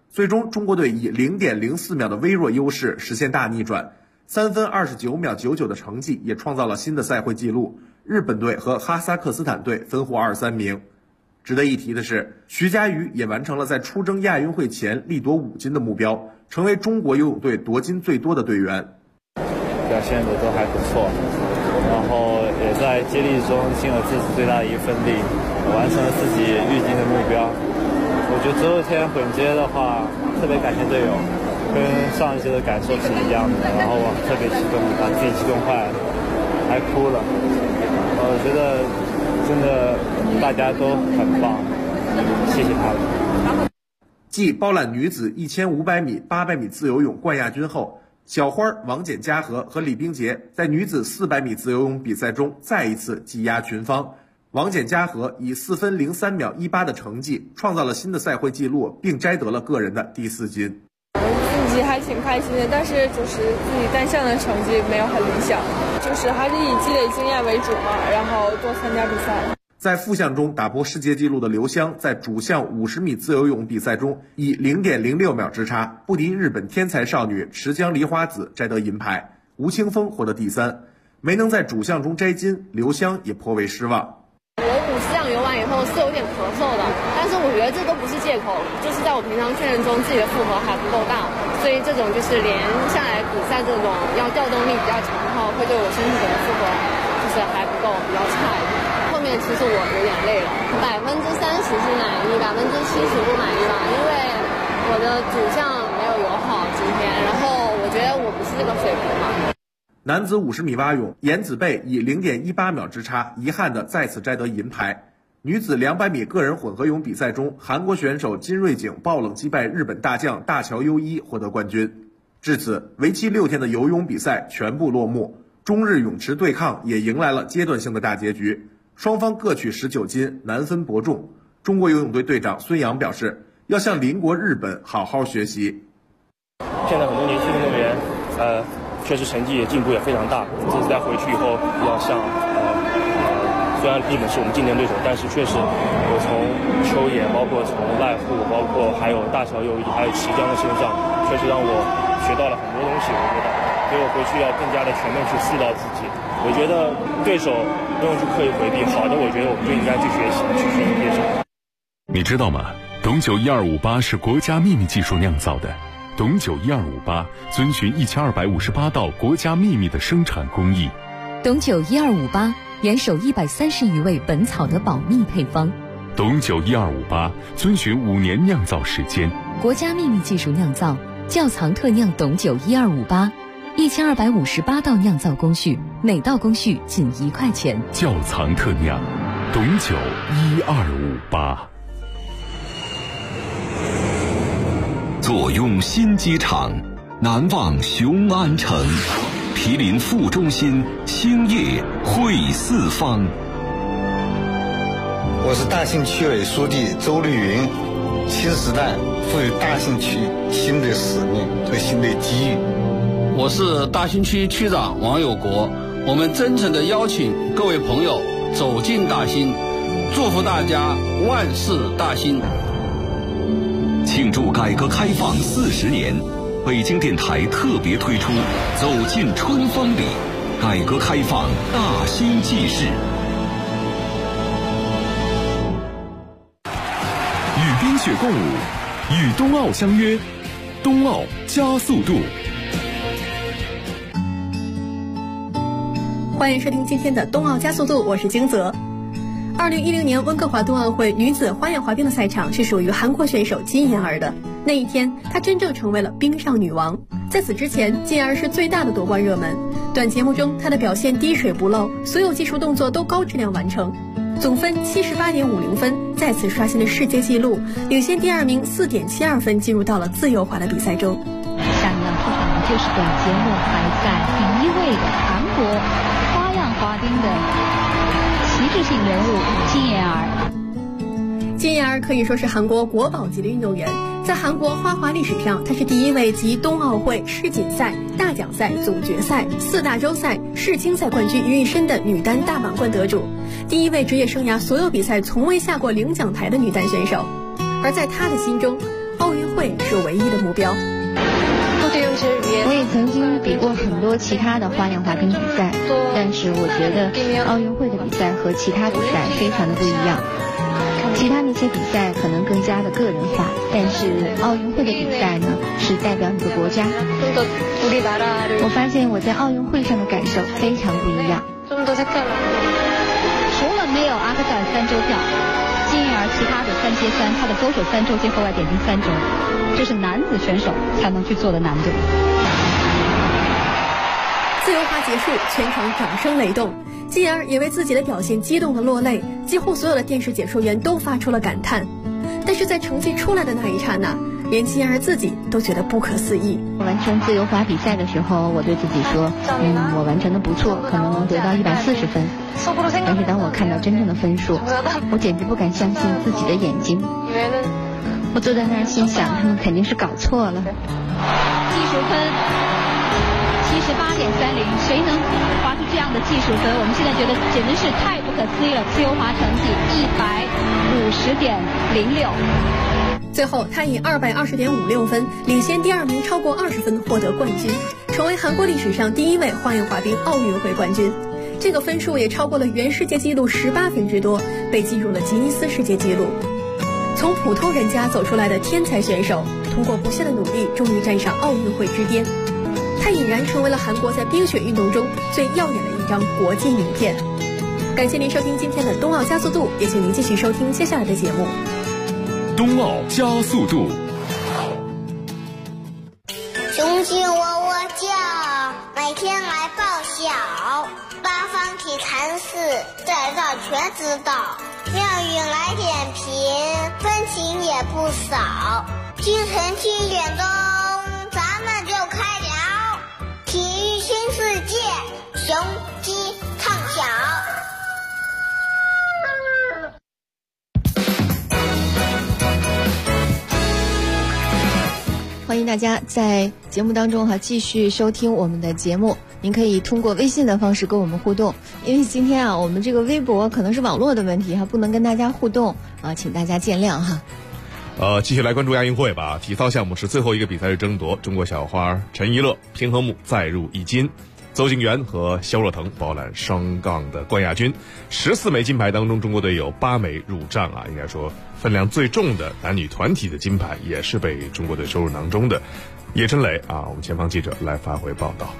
最终中国队以 0.04 秒的微弱优势实现大逆转，3分29秒99的成绩也创造了新的赛会纪录，日本队和哈萨克斯坦队分获2、3名。值得一提的是，徐嘉余也完成了在出征亚运会前力夺5金的目标，成为中国游泳队夺金最多的队员。 表现的都还不错，然后也在接力中尽了自己最大的一份力，完成了自己预定的目标。我觉得最后一天混接的话，特别感谢队友，跟上一届的感受是一样的，然后我特别激动，把自己激动坏了，还哭了。我觉得真的大家都很棒，谢谢他们。 继包揽女子1500米、800米自由泳冠亚军后，小花、王简嘉禾和李冰洁在女子400米自由泳比赛中再一次技压群芳。王简嘉禾以4分03秒18的成绩创造了新的赛会纪录，并摘得了个人的第4金。 自己还挺开心的，但是就是自己单项的成绩没有很理想，就是还是以积累经验为主嘛，然后多参加比赛。 在复项中打破世界纪录的刘湘，在主项50米自由泳比赛中以 0.06 秒之差不敌日本天才少女池江梨花子，摘得银牌。吴青峰获得第3。没能在主项中摘金，刘湘也颇为失望。 我50项游完以后是有点咳嗽的，但是我觉得这都不是借口，就是在我平常训练中自己的负荷还不够大，所以这种就是连下来比赛这种要调动力比较强的话，会对我身体整个负荷就是还不够，比较差一点。后面其实我有点累了，30%是满意，70%不满意吧，因为我的主项没有游好今天，然后我觉得我不是这个水平嘛。 男子50米蛙泳，颜子贝以 0.18 秒之差遗憾地再次摘得银牌。女子200米个人混合泳比赛中，韩国选手金瑞景爆冷击败日本大将大桥优一，获得冠军。至此，为期6天的游泳比赛全部落幕，中日泳池对抗也迎来了阶段性的大结局，双方各取19金，难分伯仲。中国游泳队队长孙杨表示，要向邻国日本好好学习。 现在很多年轻运动员，确实成绩也进步也非常大。这次再回去以后，要向虽然日本是我们竞争对手，但是确实我从秋野，包括从濑户，包括还有大桥优一，还有齐江的身上，确实让我学到了很多东西。我觉得，所以我回去要更加的全面去塑造自己。我觉得对手不用去刻意回避，好的，我觉得我们就应该去学习，去学习对手。 你知道吗？董酒1258是国家秘密技术酿造的。董酒1258遵循1258道国家秘密的生产工艺。 董酒1258严守130余味本草的保密配方。 董酒1258遵循5年酿造时间， 国家秘密技术酿造，窖藏特酿董酒1258，1258道酿造工序，每道工序仅1块钱。 窖藏特酿，董酒1258。 坐拥新机场，难忘雄安城，毗邻副中心，兴业汇四方。 我是大兴区委书记周绿云。新时代赋予大兴区新的使命和新的机遇。 我是大兴区区长王有国。我们真诚地邀请各位朋友走进大兴，祝福大家万事大兴。 庆祝改革开放40年，北京电台特别推出《走进春风里》，改革开放大兴纪事。 与冰雪共舞，与冬奥相约，冬奥加速度。 欢迎收听今天的冬奥加速度，我是金泽。2010年温哥华冬奥会女子花样滑冰的赛场是属于韩国选手金妍儿的。那一天，她真正成为了冰上女王。在此之前，金妍儿是最大的夺冠热门。短节目中，她的表现滴水不漏，所有技术动作都高质量完成，总分78.50分，再次刷新了世界纪录，领先第2名4.72分，进入到了自由滑的比赛中。 下面要出场的就是本节目排在第1位的韩国花样滑冰的旗帜性人物金妍儿。 金妍儿可以说是韩国国宝级的运动员，在韩国花滑历史上，她是第1位集冬奥会、世锦赛、大奖赛、总决赛、4大洲赛、世青赛冠军于一身的女单大满贯得主，第1位职业生涯所有比赛从未下过领奖台的女单选手。而在她的心中，奥运会会是唯一的目标。 我也曾经比过很多其他的花样滑冰比赛，但是我觉得奥运会的比赛和其他比赛非常的不一样。其他那些比赛可能更加的个人化，但是奥运会的比赛呢，是代表你的国家。我发现我在奥运会上的感受非常不一样。除了没有阿克塞尔3周跳，金燕儿其他的3接3，他的勾手3周接后外点睛3周，这是男子选手才能去做的难度。 自由滑结束，全场掌声雷动，金燕儿也为自己的表现激动的落泪，几乎所有的电视解说员都发出了感叹。但是在成绩出来的那一刹那，连金燕儿自己都觉得不可思议。 完成自由滑比赛的时候，我对自己说，我完成的不错，可能能得到140分。但是当我看到真正的分数，我简直不敢相信自己的眼睛。我坐在那儿心想，他们肯定是搞错了。技术分78.30，谁能滑出这样的技术分？我们现在觉得简直是太不可思议了。自由滑成绩150.06。 最后，他以220.56分领先第2名超过20分，获得冠军，成为韩国历史上第1位花样滑冰奥运会冠军。这个分数也超过了原世界纪录18分之多，被记入了吉尼斯世界纪录。从普通人家走出来的天才选手，通过不懈的努力，终于站上奥运会之巅。他已然成为了韩国在冰雪运动中最耀眼的一张国际名片。感谢您收听今天的冬奥加速度，也请您继续收听接下来的节目。 冬奥加速度。 雄鸡喔喔叫，每天来报晓，八方体坛事，在这全知道。妙语来点评，分情也不少。清晨7点钟，咱们就开聊。体育新世界，雄鸡唱响。 欢迎大家在节目当中继续收听我们的节目。您可以通过微信的方式跟我们互动，因为今天我们这个微博可能是网络的问题不能跟大家互动请大家见谅哈。 继续来关注亚运会吧。体操项目是最后一个比赛日争夺，中国小花陈怡乐、平衡木再入一金，邹敬园和肖若腾包揽双杠的冠亚军。14枚金牌当中，中国队有8枚入账应该说分量最重的男女团体的金牌也是被中国队收入囊中的。叶晨磊我们前方记者来发回报道。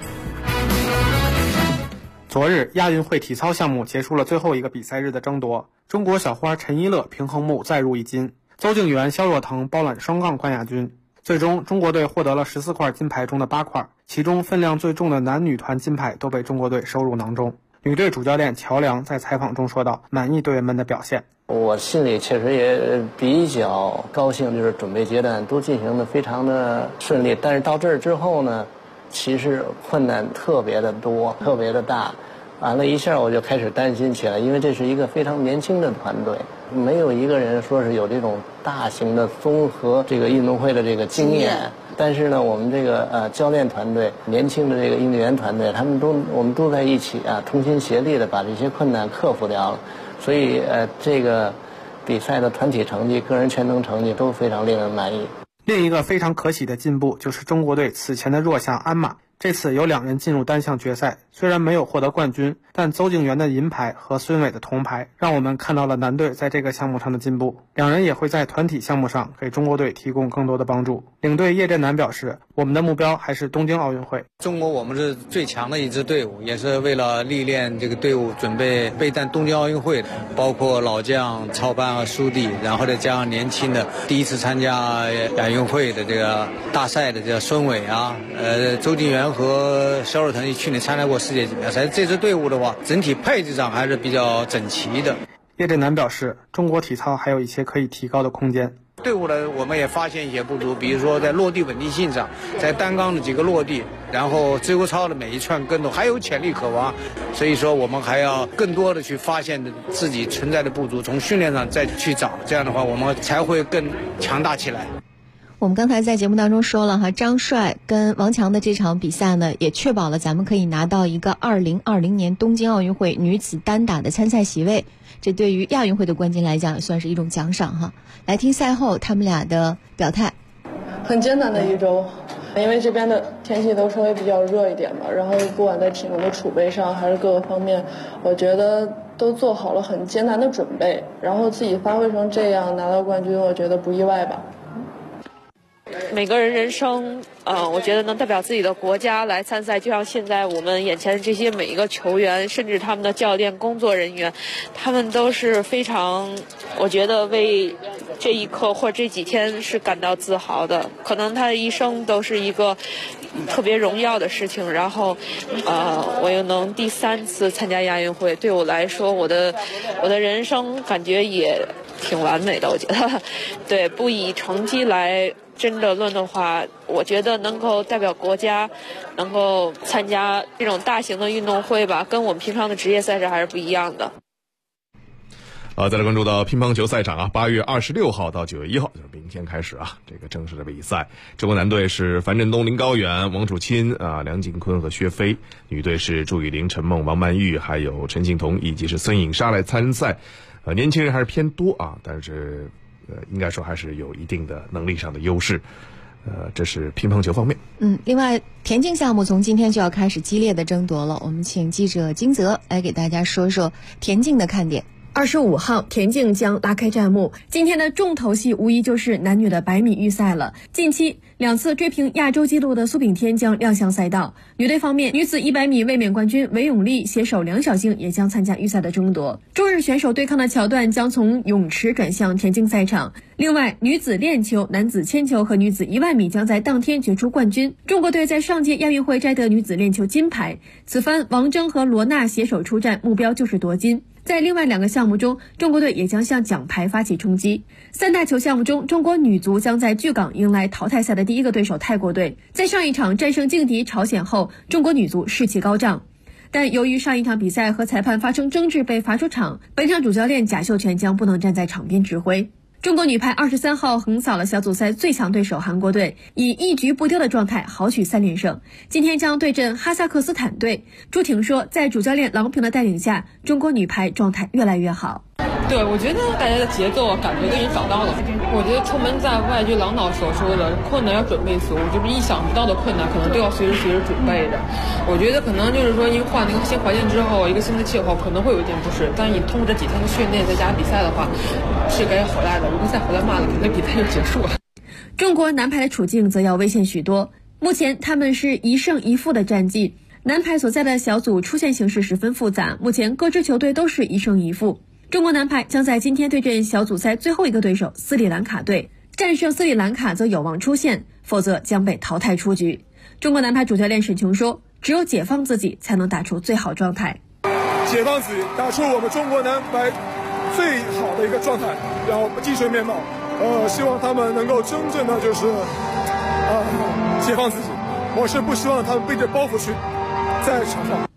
昨日亚运会体操项目结束了最后一个比赛日的争夺，中国小花陈怡乐、平衡木再入一金，邹敬园、肖若腾包揽双杠冠亚军。最终中国队获得了14块金牌中的8块，其中分量最重的男女团金牌都被中国队收入囊中。女队主教练乔梁在采访中说道，满意队员们的表现。 我心里确实也比较高兴，就是准备阶段都进行的非常的顺利，但是到这儿之后呢，其实困难特别的多，特别的大。完了一下我就开始担心起来，因为这是一个非常年轻的团队，没有一个人说是有这种大型的综合这个运动会的这个经验。但是呢，我们这个教练团队、年轻的这个运动员团队，我们都在一起同心协力的把这些困难克服掉了。所以这个比赛的团体成绩、个人全能成绩都非常令人满意。 另一个非常可喜的进步就是中国队此前的弱项鞍马，这次有2人进入单项决赛，虽然没有获得冠军，但邹敬园的银牌和孙伟的铜牌让我们看到了男队在这个项目上的进步，2人也会在团体项目上给中国队提供更多的帮助。领队叶振南表示，我们的目标还是东京奥运会。 中国我们是最强的一支队伍，也是为了历练这个队伍准备备战东京奥运会的，包括老将超班和苏迪，然后再加上年轻的第一次参加亚运会的这个大赛的这个孙伟邹敬园和肖若腾去年参加过世界锦标赛，这支队伍的话，整体配置上还是比较整齐的。 叶振南表示，中国体操还有一些可以提高的空间。 队伍呢，我们也发现一些不足，比如说在落地稳定性上，在单杠的几个落地，然后自由操的每一串跟头还有潜力可挖，所以说我们还要更多的去发现自己存在的不足，从训练上再去找，这样的话我们才会更强大起来。 我们刚才在节目当中说了张帅跟王强的这场比赛呢，也确保了咱们可以拿到一个2020年东京奥运会女子单打的参赛席位，这对于亚运会的冠军来讲也算是一种奖赏来听赛后他们俩的表态。 很艰难的一周，因为这边的天气都稍微比较热一点嘛，然后不管在体能的储备上还是各个方面，我觉得都做好了很艰难的准备，然后自己发挥成这样拿到冠军，我觉得不意外吧。 每个人人生，我觉得能代表自己的国家来参赛，就像现在我们眼前的这些每一个球员，甚至他们的教练、工作人员，他们都是非常，我觉得为这一刻或者这几天是感到自豪的。可能他的一生都是一个特别荣耀的事情。然后，我又能第3次参加亚运会，对我来说，我的人生感觉也挺完美的。我觉得，对，不以成绩来真的论的话，我觉得能够代表国家，能够参加这种大型的运动会吧，跟我们平常的职业赛事还是不一样的。 再来关注到乒乓球赛场啊，8月26号到9月1号，就是明天开始啊，这个正式的比赛。中国男队是樊振东、林高远、王楚钦梁靖昆和薛飞；女队是祝雨玲、陈梦、王曼玉，还有陈幸同以及是孙颖莎来参赛。年轻人还是偏多啊，但是应该说还是有一定的能力上的优势。这是乒乓球方面。 另外田径项目从今天就要开始激烈的争夺了，我们请记者金泽来给大家说说田径的看点。 25号，田径将拉开战幕。今天的重头戏无疑就是男女的100米预赛了。近期2次追平亚洲纪录的苏炳添将亮相赛道。女队方面，女子100米卫冕冠军韦永丽携手梁小静也将参加预赛的争夺。中日选手对抗的桥段将从泳池转向田径赛场。另外，女子链球、男子铅球和女子10000米将在当天决出冠军。中国队在上届亚运会摘得女子链球金牌，此番王铮和罗娜携手出战，目标就是夺金。在另外2个项目中，中国队也将向奖牌发起冲击。3大球项目中，中国女足将在巨港迎来淘汰赛的第一个对手泰国队。在上一场战胜劲敌朝鲜后，中国女足士气高涨。但由于上一场比赛和裁判发生争执被罚出场，本场主教练贾秀全将不能站在场边指挥。中国女排23号横扫了小组赛最强对手韩国队，以1局不丢的状态豪取3连胜。今天将对阵哈萨克斯坦队。朱婷说，在主教练郎平的带领下，中国女排状态越来越好。 对，我觉得大家的节奏感觉都已经找到了。我觉得出门在外，就郎导所说的困难要准备足，就是意想不到的困难可能都要随时准备的。我觉得可能就是说，因为换了一个新环境之后，一个新的气候，可能会有一点不适。但你通过这几天的训练再加比赛的话，是该回来的。如果再回来慢了，可能比赛就结束了。 中国男排的处境则要危险许多。目前他们是1胜1负的战绩，男排所在的小组出线形势十分复杂，目前各支球队都是1胜1负。中国男排将在今天对阵小组赛最后一个对手斯里兰卡队，战胜斯里兰卡则有望出线，否则将被淘汰出局。中国男排主教练沈琼说，只有解放自己才能打出最好状态。 解放自己，打出我们中国男排最好的一个状态，然后技术面貌。希望他们能够真正的就是解放自己。我是不希望他们背着包袱去在场上。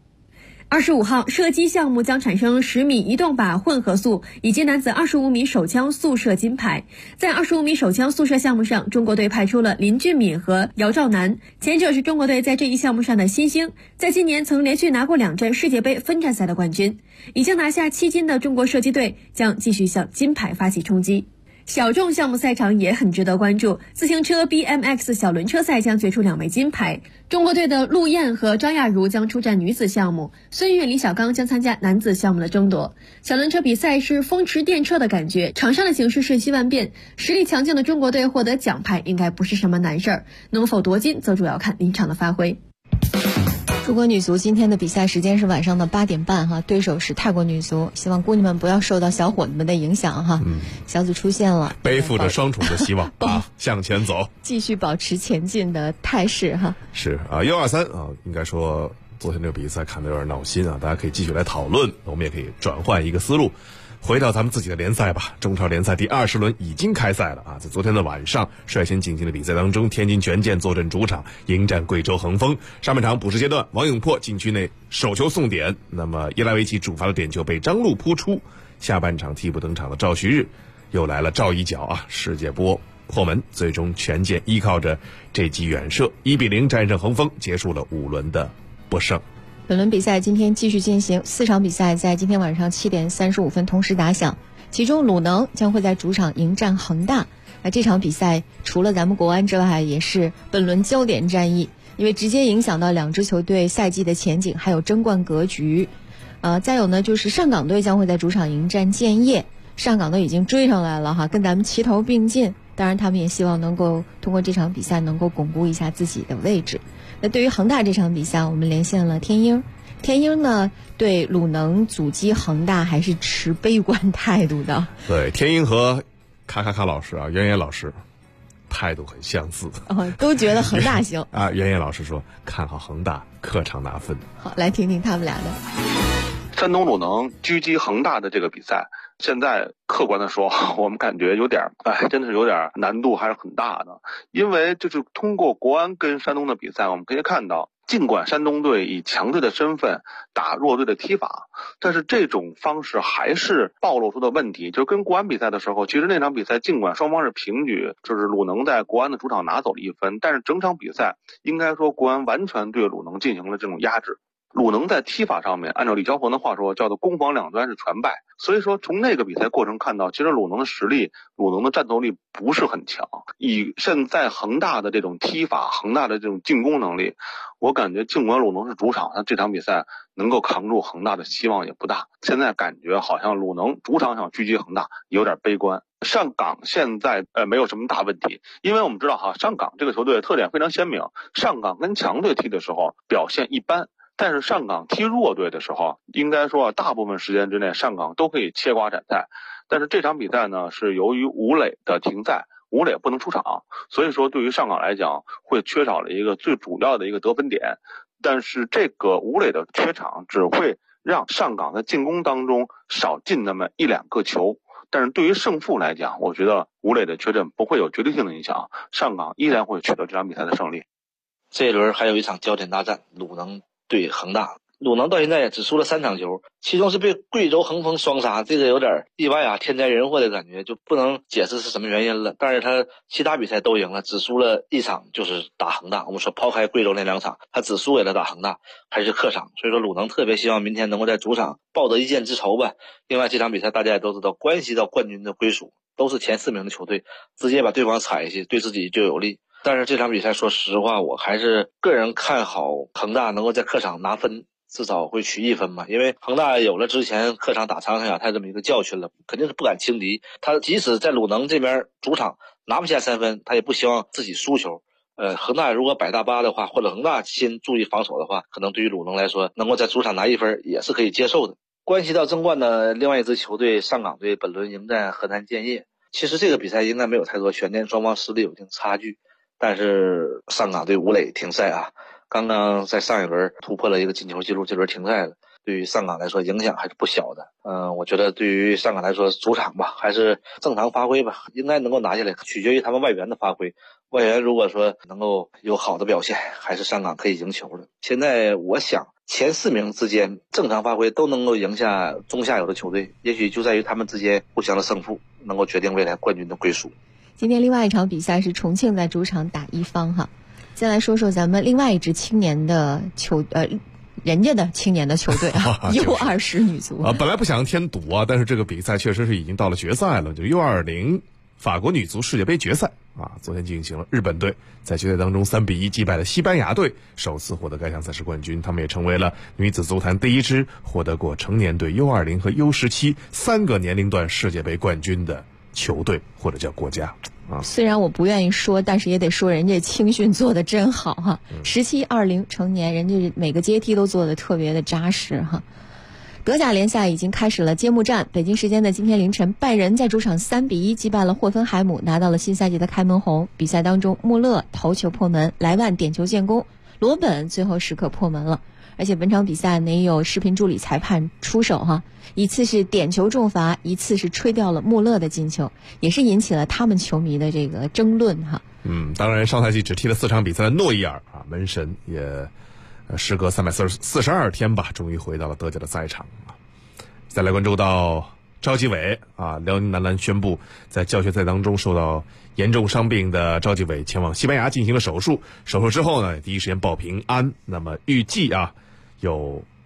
25号，射击项目将产生10米移动靶混合速以及男子25米手枪速射金牌。在25米手枪速射项目上，中国队派出了林俊敏和姚兆南，前者是中国队在这一项目上的新星，在今年曾连续拿过2站世界杯分站赛的冠军。已经拿下7金的中国射击队将继续向金牌发起冲击。小众项目赛场也很值得关注，自行车 BMX 小轮车赛将决出2枚金牌。中国队的陆燕和张亚茹将出战女子项目，孙悦、李小刚将参加男子项目的争夺。小轮车比赛是风驰电掣的感觉，场上的形势瞬息万变，实力强劲的中国队获得奖牌应该不是什么难事儿，能否夺金则主要看临场的发挥。 中国女足今天的比赛时间是晚上的8点半哈，对手是泰国女足，希望姑娘们不要受到小伙子们的影响哈。小组出现了， 背负着双重的希望向前走， 继续保持前进的态势哈。 是123应该说昨天这个比赛看得有点闹心大家可以继续来讨论，我们也可以转换一个思路。回到咱们自己的联赛吧，中超联赛第20轮已经开赛了在昨天的晚上率先进行的比赛当中，天津权健坐镇主场迎战贵州恒丰。上半场补时阶段，王永珀禁区内手球送点，那么伊拉维奇主罚的点球被张路扑出。下半场替补登场的赵旭日又来了赵一脚世界波破门，最终权健依靠着这记远射1-0战胜恒丰，结束了5轮的不胜。 本轮比赛今天继续进行，4场比赛在今天晚上7点35分同时打响，其中鲁能将会在主场迎战恒大， 这场比赛除了咱们国安之外，也是本轮焦点战役，因为直接影响到两支球队赛季的前景，还有争冠格局。再有呢，就是上港队将会在主场迎战建业，上港队已经追上来了哈，跟咱们齐头并进。当然，他们也希望能够通过这场比赛能够巩固一下自己的位置。那对于恒大这场比赛，我们连线了天鹰。天鹰呢，对鲁能阻击恒大还是持悲观态度的。 对，天鹰和卡老师啊，袁老师态度很相似， 都觉得恒大行啊。袁老师说看好恒大客场拿分。 好，来听听他们俩的。 山东鲁能狙击恒大的这个比赛，现在客观的说，我们感觉有点，真的是有点难度还是很大的。因为就是通过国安跟山东的比赛，我们可以看到，尽管山东队以强队的身份打弱队的踢法，但是这种方式还是暴露出的问题。就是跟国安比赛的时候，其实那场比赛尽管双方是平局，就是鲁能在国安的主场拿走了1分，但是整场比赛应该说国安完全对鲁能进行了这种压制。鲁能在踢法上面，按照李霄鹏的话说，叫做攻防两端是全败。所以说从那个比赛过程看到，其实鲁能的实力，鲁能的战斗力不是很强。以现在恒大的这种踢法，恒大的这种进攻能力，我感觉尽管鲁能是主场，但这场比赛能够扛住恒大的希望也不大。现在感觉好像鲁能主场想狙击恒大有点悲观。上港现在没有什么大问题，因为我们知道哈，上港这个球队特点非常鲜明，上港跟强队踢的时候表现一般。但是上港踢弱队的时候，应该说大部分时间之内上港都可以切瓜斩菜。但是这场比赛呢，是由于吴磊的停赛，吴磊不能出场，所以说对于上港来讲会缺少了一个最主要的一个得分点。但是这个吴磊的缺场只会让上港在进攻当中少进那么1-2个球，但是对于胜负来讲，我觉得吴磊的缺阵不会有决定性的影响，上港依然会取得这场比赛的胜利。 这一轮还有一场焦点大战，鲁能对恒大。鲁能到现在也只输了3场球，其中是被贵州恒丰双杀，这个有点意外啊，天灾人祸的感觉，就不能解释是什么原因了。但是他其他比赛都赢了，只输了1场，就是打恒大。我们说抛开贵州那2场，他只输给了打恒大，还是客场。所以说鲁能特别希望明天能够在主场报得一箭之仇吧。另外这场比赛大家也都知道，关系到冠军的归属，都是前4名的球队，直接把对方踩下去，对自己就有利。但是这场比赛说实话，我还是个人看好恒大能够在客场拿分，至少会取1分吧。因为恒大有了之前客场打长沙亚泰这么一个教训了，肯定是不敢轻敌。他即使在鲁能这边主场拿不下3分，他也不希望自己输球。恒大如果摆大巴的话，或者恒大先注意防守的话，可能对于鲁能来说，能够在主场拿1分也是可以接受的。关系到争冠的另外一支球队上港队本轮迎战河南建业，其实这个比赛应该没有太多悬念，双方实力有一定差距。但是上港队吴磊停赛啊，刚刚在上一轮突破了一个进球记录，这轮停赛了，对于上港来说影响还是不小的。我觉得对于上港来说，主场吧还是正常发挥吧，应该能够拿下来，取决于他们外援的发挥。外援如果说能够有好的表现，还是上港可以赢球的。现在我想前4名之间正常发挥都能够赢下中下游的球队，也许就在于他们之间互相的胜负，能够决定未来冠军的归属。 今天另外一场比赛是重庆在主场打一方哈。先来说说咱们另外一支青年的人家的青年的球队啊，U20女足啊。本来不想添堵啊，但是这个比赛确实是已经到了决赛了，就 U20法国女足世界杯决赛啊，昨天进行了，日本队在决赛当中3-1击败了西班牙队，首次获得该项赛事冠军。他们也成为了女子足坛第一支获得过成年队 U20 和 U17 3个年龄段世界杯冠军的球队或者叫国家啊。 虽然我不愿意说，但是也得说人家青训做的真好哈。17、20成年，人家每个阶梯都做的特别的扎实哈。德甲联赛已经开始了揭幕战，北京时间的今天凌晨，拜仁在主场3-1击败了霍芬海姆，拿到了新赛季的开门红。比赛当中，穆勒头球破门，莱万点球建功，罗本最后时刻破门了。而且本场比赛呢，也有视频助理裁判出手哈，一次是点球重罚，一次是吹掉了穆勒的进球，也是引起了他们球迷的这个争论哈。 当然上赛季只踢了4场比赛的诺伊尔啊，门神也时隔342天吧，终于回到了德甲的赛场啊。再来关注到赵继伟啊，辽宁男篮宣布在教学赛当中受到严重伤病的赵继伟前往西班牙进行了手术，手术之后呢，第一时间报平安。那么预计啊，有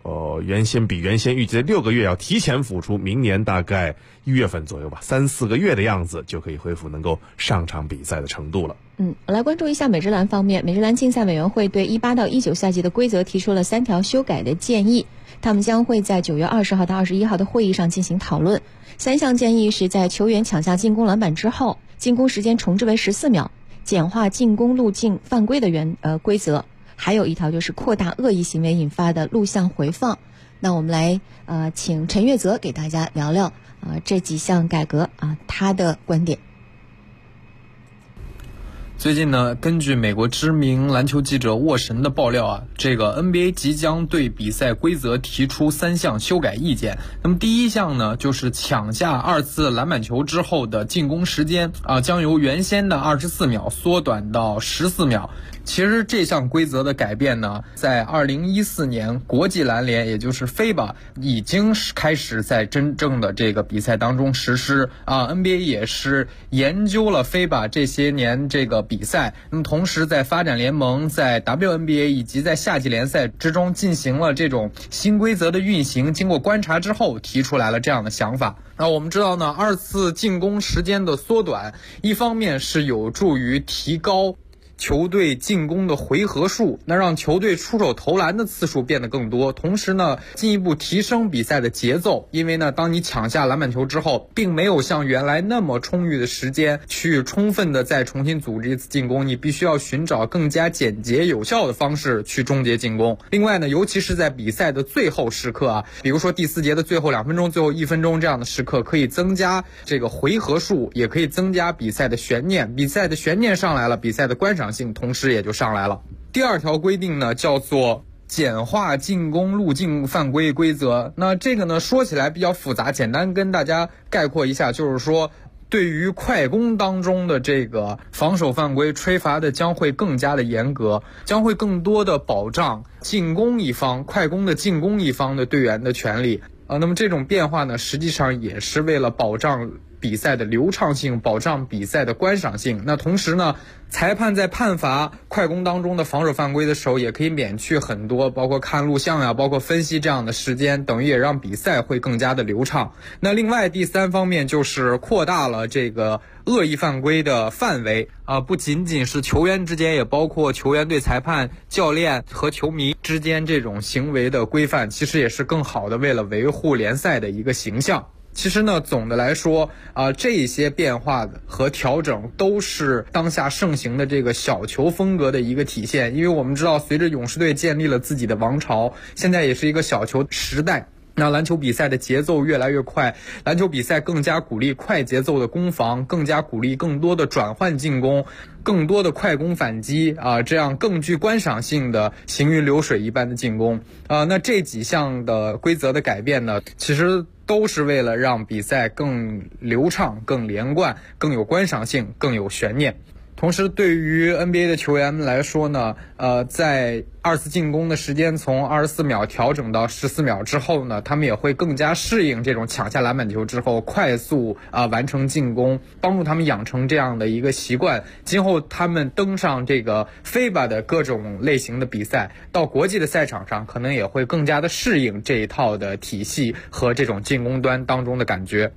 原先预计的6个月要提前复出，明年大概1月份左右吧，3-4个月的样子就可以恢复能够上场比赛的程度了。 我来关注一下美职篮方面。美职篮竞赛委员会对18到19赛季的规则提出了3条修改的建议，他们将会在9月20号到21号的会议上进行讨论。3项建议是在球员抢下进攻篮板之后，进攻时间重置为14秒，简化进攻路径犯规的规则，还有一条就是扩大恶意行为引发的录像回放。那我们来请陈月泽给大家聊聊这几项改革他的观点。 最近呢，根据美国知名篮球记者沃神的爆料这个 NBA 即将对比赛规则提出3项修改意见。那么第一项呢，就是抢下2次篮板球之后的进攻时间将由原先的24秒缩短到14秒。其实这项规则的改变呢，在2014年国际篮联也就是 FIBA 已经开始在真正的这个比赛当中实施NBA 也是研究了 FIBA 这些年这个比赛，那么同时在发展联盟、在 WNBA 以及在夏季联赛之中进行了这种新规则的运行，经过观察之后提出来了这样的想法。那我们知道呢，2次进攻时间的缩短，一方面是有助于提高球队进攻的回合数，那让球队出手投篮的次数变得更多，同时呢进一步提升比赛的节奏。因为呢当你抢下篮板球之后，并没有像原来那么充裕的时间去充分的再重新组织一次进攻，你必须要寻找更加简洁有效的方式去终结进攻。另外呢，尤其是在比赛的最后时刻比如说第4节的最后2分钟、最后1分钟这样的时刻，可以增加这个回合数，也可以增加比赛的悬念。比赛的悬念上来了，比赛的观赏性同时也就上来了。第2条规定呢，叫做简化进攻路径犯规规则。那这个呢说起来比较复杂，简单跟大家概括一下，就是说对于快攻当中的这个防守犯规吹罚的将会更加的严格，将会更多的保障进攻一方、快攻的进攻一方的队员的权利。那么这种变化呢，实际上也是为了保障比赛的流畅性，保障比赛的观赏性。那同时呢，裁判在判罚快攻当中的防守犯规的时候，也可以免去很多包括看录像包括分析这样的时间，等于也让比赛会更加的流畅。那另外第3方面就是扩大了这个恶意犯规的范围不仅仅是球员之间，也包括球员对裁判、教练和球迷之间这种行为的规范，其实也是更好的为了维护联赛的一个形象。其实呢，总的来说这些变化和调整都是当下盛行的这个小球风格的一个体现。因为我们知道，随着勇士队建立了自己的王朝，现在也是一个小球时代。那篮球比赛的节奏越来越快，篮球比赛更加鼓励快节奏的攻防，更加鼓励更多的转换进攻，更多的快攻反击这样更具观赏性的行云流水一般的进攻那这几项的规则的改变呢，其实都是为了让比赛更流畅、更连贯、更有观赏性、更有悬念。同时对于 NBA 的球员们来说呢，在2次进攻的时间从24秒调整到14秒之后呢，他们也会更加适应这种抢下篮板球之后快速完成进攻，帮助他们养成这样的一个习惯。今后他们登上这个 FIBA 的各种类型的比赛，到国际的赛场上，可能也会更加的适应这一套的体系和这种进攻端当中的感觉。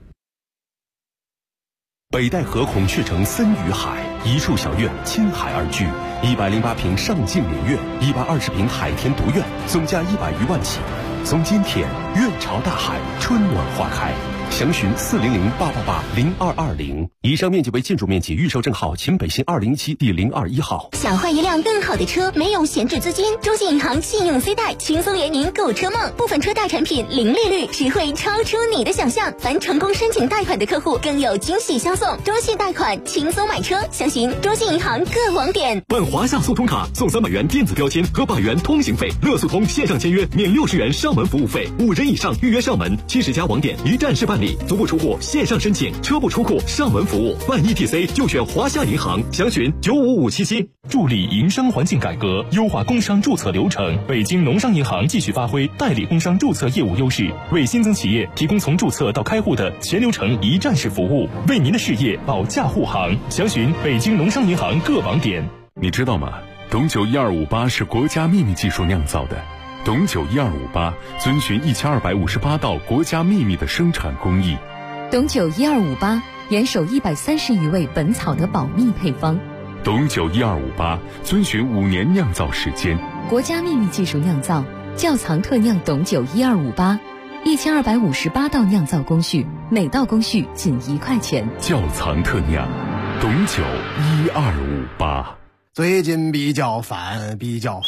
北戴河孔雀城森与海，一处小院倾海而居，108平上镜连院，120平海天独院，总价100余万起。从今天，院朝大海，春暖花开。详询400-888-0220。以上面积为建筑面积，预售证号秦北新207第021号。 想换一辆更好的车，没有闲置资金，中信银行信用 C 贷轻松圆您购车梦，部分车贷产品零利率，实惠超出你的想象。凡成功申请贷款的客户，更有惊喜相送。中信贷款轻松买车，详询中信银行各网点。 办华夏速通卡送300元电子标签和100元通行费，乐速通线上签约免60元上门服务费，5人以上预约上门，70家网点一站式办理，足不出户线上申请，车不出库上门服务。办 ETC 就选华夏银行，详询95577。 助力营商环境改革，优化工商注册流程。北京农商银行继续发挥代理工商注册业务优势，为新增企业提供从注册到开户的全流程一站式服务，为您的事业保驾护航。详询北京农商银行各网点。你知道吗？董酒1258是国家秘密技术酿造的， 董九1258遵循1258道国家秘密的生产工艺。 董九1258严守130余位本草的保密配方。 董九1258遵循5年酿造时间， 国家秘密技术酿造，窖藏特酿董九1258，1258道酿造工序，每道工序仅1块钱。 窖藏特酿，董九1258。 最近比较烦，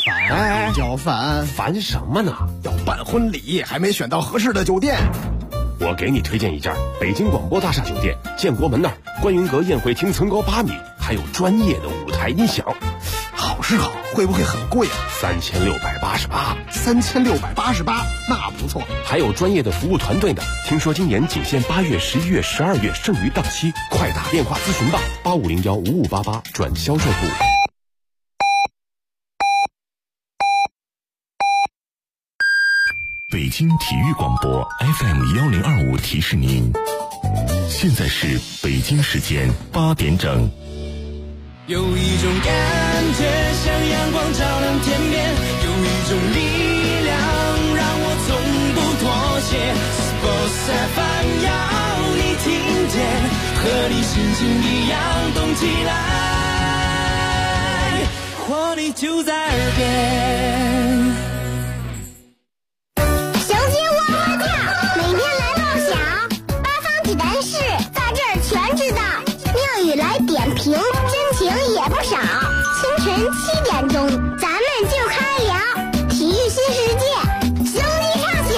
烦什么呢？ 要办婚礼，还没选到合适的酒店。 我给你推荐一家北京广播大厦酒店，建国门那儿，观云阁宴会厅层高8米，还有专业的舞台音响。 好是好，会不会很贵啊 ？3688， 那不错。 还有专业的服务团队呢。听说今年仅限8月、11月、12月，剩余档期，快打电话咨询吧，85015588转销售部。 北京体育广播 FM1025提示您，现在是北京时间8点整。 有一种感觉像阳光照亮天边，有一种力量让我从不妥协。Sports FM 要你听见，和你心情一样动起来，活力就在耳边。 点评真情也不少，清晨7点钟，咱们就开聊体育新世界，兄弟唱响。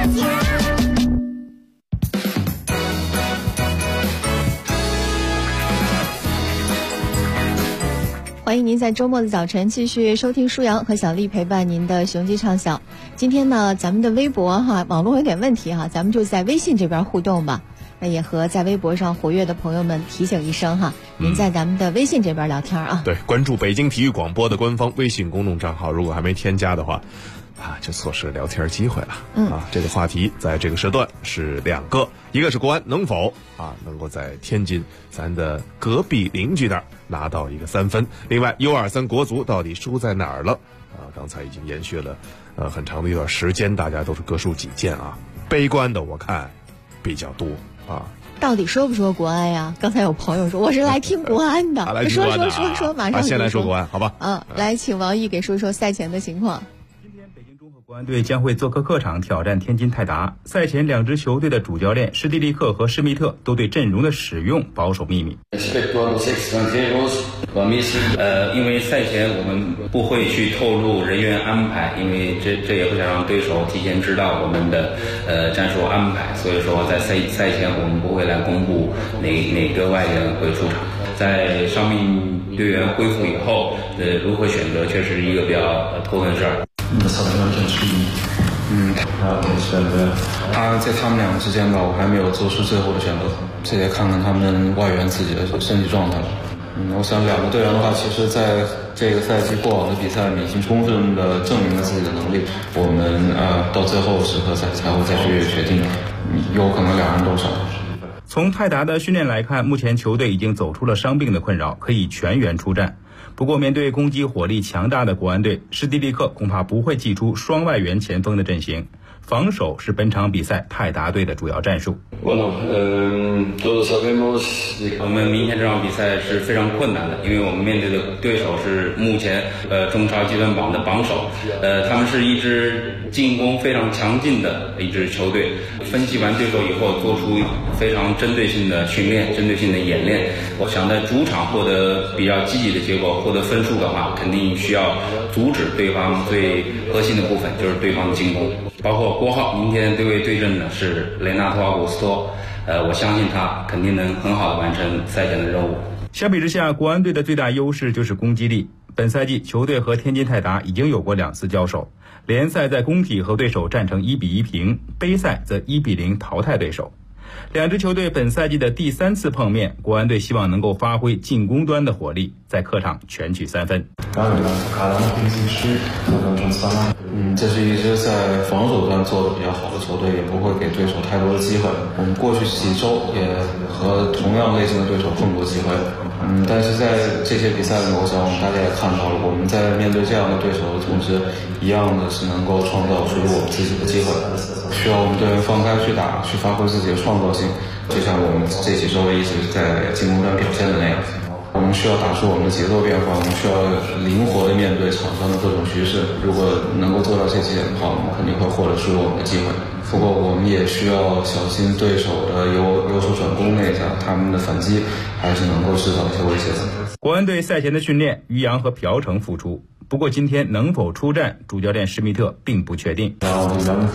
欢迎您在周末的早晨继续收听舒阳和小丽陪伴您的雄鸡唱晓。今天呢，咱们的微博网络有点问题咱们就在微信这边互动吧。那也和在微博上活跃的朋友们提醒一声您在咱们的微信这边聊天对，关注北京体育广播的官方微信公众账号，如果还没添加的话就错失聊天机会了这个话题在这个时段是2个，一个是国安能否能够在天津咱的隔壁邻居那儿拿到一个3分，另外 U23 国足到底输在哪儿了刚才已经延续了很长的一段时间，大家都是各抒己见悲观的我看比较多到底说不说国安呀？刚才有朋友说我是来听国安的，说，马上先来说国安，好吧？ 来，请王毅给说说赛前的情况。 国安队将会做客客场挑战天津泰达。赛前2支球队的主教练施蒂利克和施密特都对阵容的使用保守秘密。 因为赛前我们不会去透露人员安排，因为这也不想让对手提前知道我们的战术安排，所以说在赛前我们不会来公布哪个外援会出场。在伤病队员恢复以后，如何选择确实是一个比较头疼的事儿。 在他们2个之间吧，我还没有做出最后的选择，这得看看他们外援自己的身体状态。我想2个队员的话，其实在这个赛季过往的比赛里已经充分的证明了自己的能力。我们到最后时刻才会再去决定，有可能2人都上。 从泰达的训练来看，目前球队已经走出了伤病的困扰，可以全员出战。不过面对攻击火力强大的国安队，施蒂利克恐怕不会祭出双外援前锋的阵型，防守是本场比赛泰达队的主要战术。我们明天这场比赛是非常困难的，因为我们面对的对手是目前中超积分榜的榜首，他们是一支进攻非常强劲的一支球队。分析完对手以后，做出非常针对性的训练、针对性的演练。我想在主场获得比较积极的结果，获得分数的话，肯定需要阻止对方最核心的部分，就是对方的进攻。包括郭浩明天对阵的是雷纳托·奥古斯托，我相信他肯定能很好的完成赛前的任务。相比之下，国安队的最大优势就是攻击力。本赛季球队和天津泰达已经有过2次交手，联赛在工体和对手战成1-1平，杯赛则1-0淘汰对手。2支球队本赛季的第3次碰面，国安队希望能够发挥进攻端的火力，在客场全取3分。 这是一支在防守端做的比较好的球队，也不会给对手太多的机会。我们过去几周也和同样类型的对手碰过机会，但是在这些比赛的过程，大家也看到了，我们在面对这样的对手的同时，一样的是能够创造属于我们自己的机会。需要我们队员放开去打，去发挥自己的创造性，就像我们这几周一直在进攻端表现的那样。我们需要打出我们的节奏变化，我们需要灵活地面对场上的各种局势。如果能够做到这几点的话，我们肯定会获得属于我们的机会。不过我们也需要小心对手的由守转攻那一下，他们的反击还是能够制造一些威胁的。 国安队赛前的训练，于洋和朴成复出。不过今天能否出战，主教练施密特并不确定。 老朴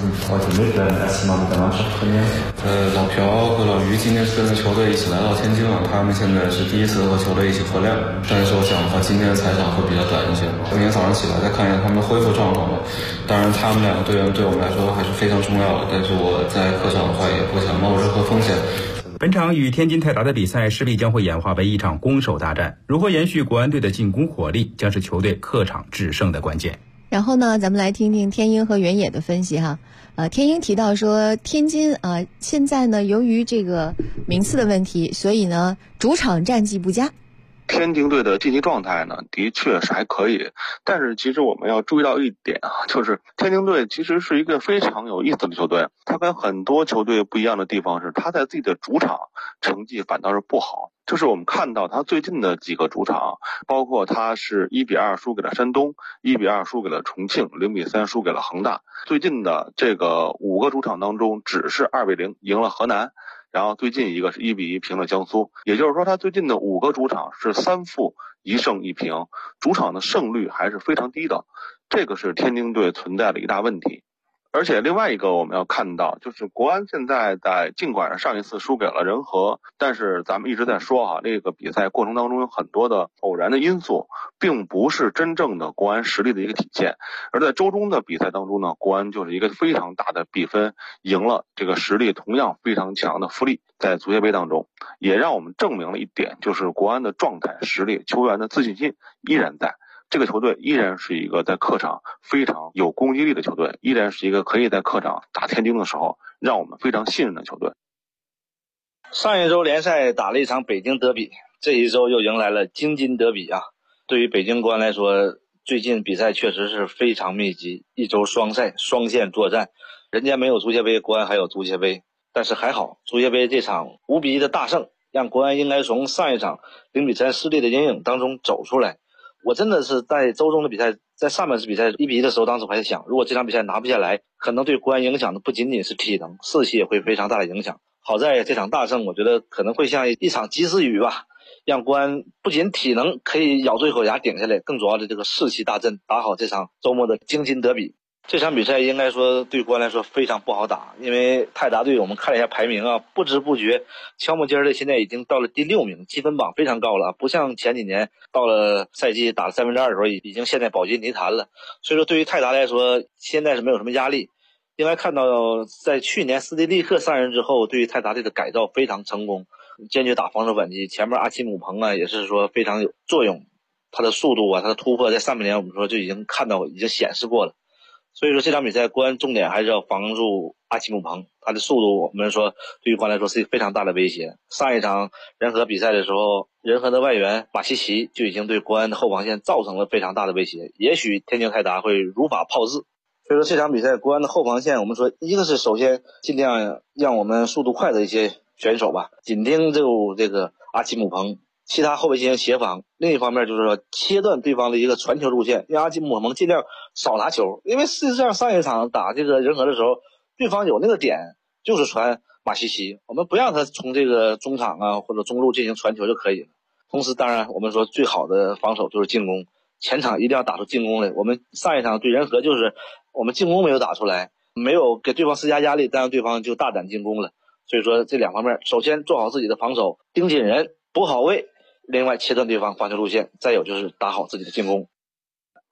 和老于今天是跟着球队一起来到天津了，他们现在是第一次和球队一起合练，但是我想的话，今天的采场会比较短一些。明天早上起来再看一下他们的恢复状况吧。当然，他们两个队员对我们来说还是非常重要的，但是我在客场的话也不想冒任何风险。 本场与天津泰达的比赛势必将会演化为一场攻守大战，如何延续国安队的进攻火力，将是球队客场制胜的关键。 然后呢，咱们来听听天鹰和原野的分析哈。天鹰提到说，天津现在呢，由于这个名次的问题，所以呢，主场战绩不佳。 天津队的竞技状态呢，的确是还可以，但是其实我们要注意到一点啊，就是天津队其实是一个非常有意思的球队。它跟很多球队不一样的地方是，它在自己的主场成绩反倒是不好。就是我们看到他最近的几个主场，包括他是1-2输给了山东，1-2输给了重庆，0-3输给了恒大。最近的这个5个主场当中，只是2-0赢了河南。然后最近一个是1-1平了江苏，也就是说他最近的5个主场是3负1胜1平，主场的胜率还是非常低的，这个是天津队存在的一大问题。而且另外一个我们要看到，就是国安现在尽管上一次输给了人和，但是咱们一直在说哈，这个比赛过程当中有很多的偶然的因素，并不是真正的国安实力的一个体现。而在周中的比赛当中呢，国安就是一个非常大的比分赢了这个实力同样非常强的富力，在足协杯当中也让我们证明了一点，就是国安的状态、实力、球员的自信心依然在。这个球队依然是一个在客场非常有攻击力的球队，依然是一个可以在客场打天津的时候让我们非常信任的球队。 上一周联赛打了一场北京德比，这一周又迎来了京津德比啊。对于北京国安来说，最近比赛确实是非常密集，一周双赛双线作战，人家没有足协杯，国安还有足协杯，但是还好足协杯这场5-1的大胜，让国安应该从上一场0-3失利的阴影当中走出来。我真的是在周中的比赛，在上半时比赛1-1的时候，当时我还在想，如果这场比赛拿不下来，可能对国安影响的不仅仅是体能，士气也会非常大的影响。好在这场大胜，我觉得可能会像一场及时雨吧，让国安不仅体能可以咬住一口牙顶下来，更主要的这个士气大振，打好这场周末的京津德比。这场比赛应该说对国安来说非常不好打，因为泰达队我们看了一下排名啊，不知不觉悄摸尖的现在已经到了第6名，积分榜非常高了，不像前几年到了赛季打了2/3的时候已经陷在保级泥潭了。所以说对于泰达来说现在是没有什么压力。应该看到在去年斯蒂利克上任之后，对于泰达队的改造非常成功，坚决打防守反击，前面阿奇姆彭啊也是说非常有作用，他的速度啊他的突破在上半年我们说就已经看到已经显示过了。所以说这场比赛国安重点还是要防住阿奇姆彭，他的速度我们说对于国安来说是一个非常大的威胁。上一场人和比赛的时候，人和的外援马西奇就已经对国安的后防线造成了非常大的威胁，也许天津泰达会如法炮制。所以说这场比赛国安的后防线，我们说一个是首先尽量让我们速度快的一些选手吧，紧盯住这个阿奇姆彭，其他后卫进行协防。另一方面就是说切断对方的一个传球路线，让阿基姆彭尽量少拿球，因为事实上上一场打这个人和的时候，对方有那个点就是传马西奇，我们不让他从这个中场啊或者中路进行传球就可以了。同时当然我们说最好的防守就是进攻，前场一定要打出进攻来。我们上一场对人和就是我们进攻没有打出来，没有给对方施加压力，但是对方就大胆进攻了。所以说这两方面，首先做好自己的防守，盯紧人，补好位，另外切断对方防球路线，再有就是打好自己的进攻。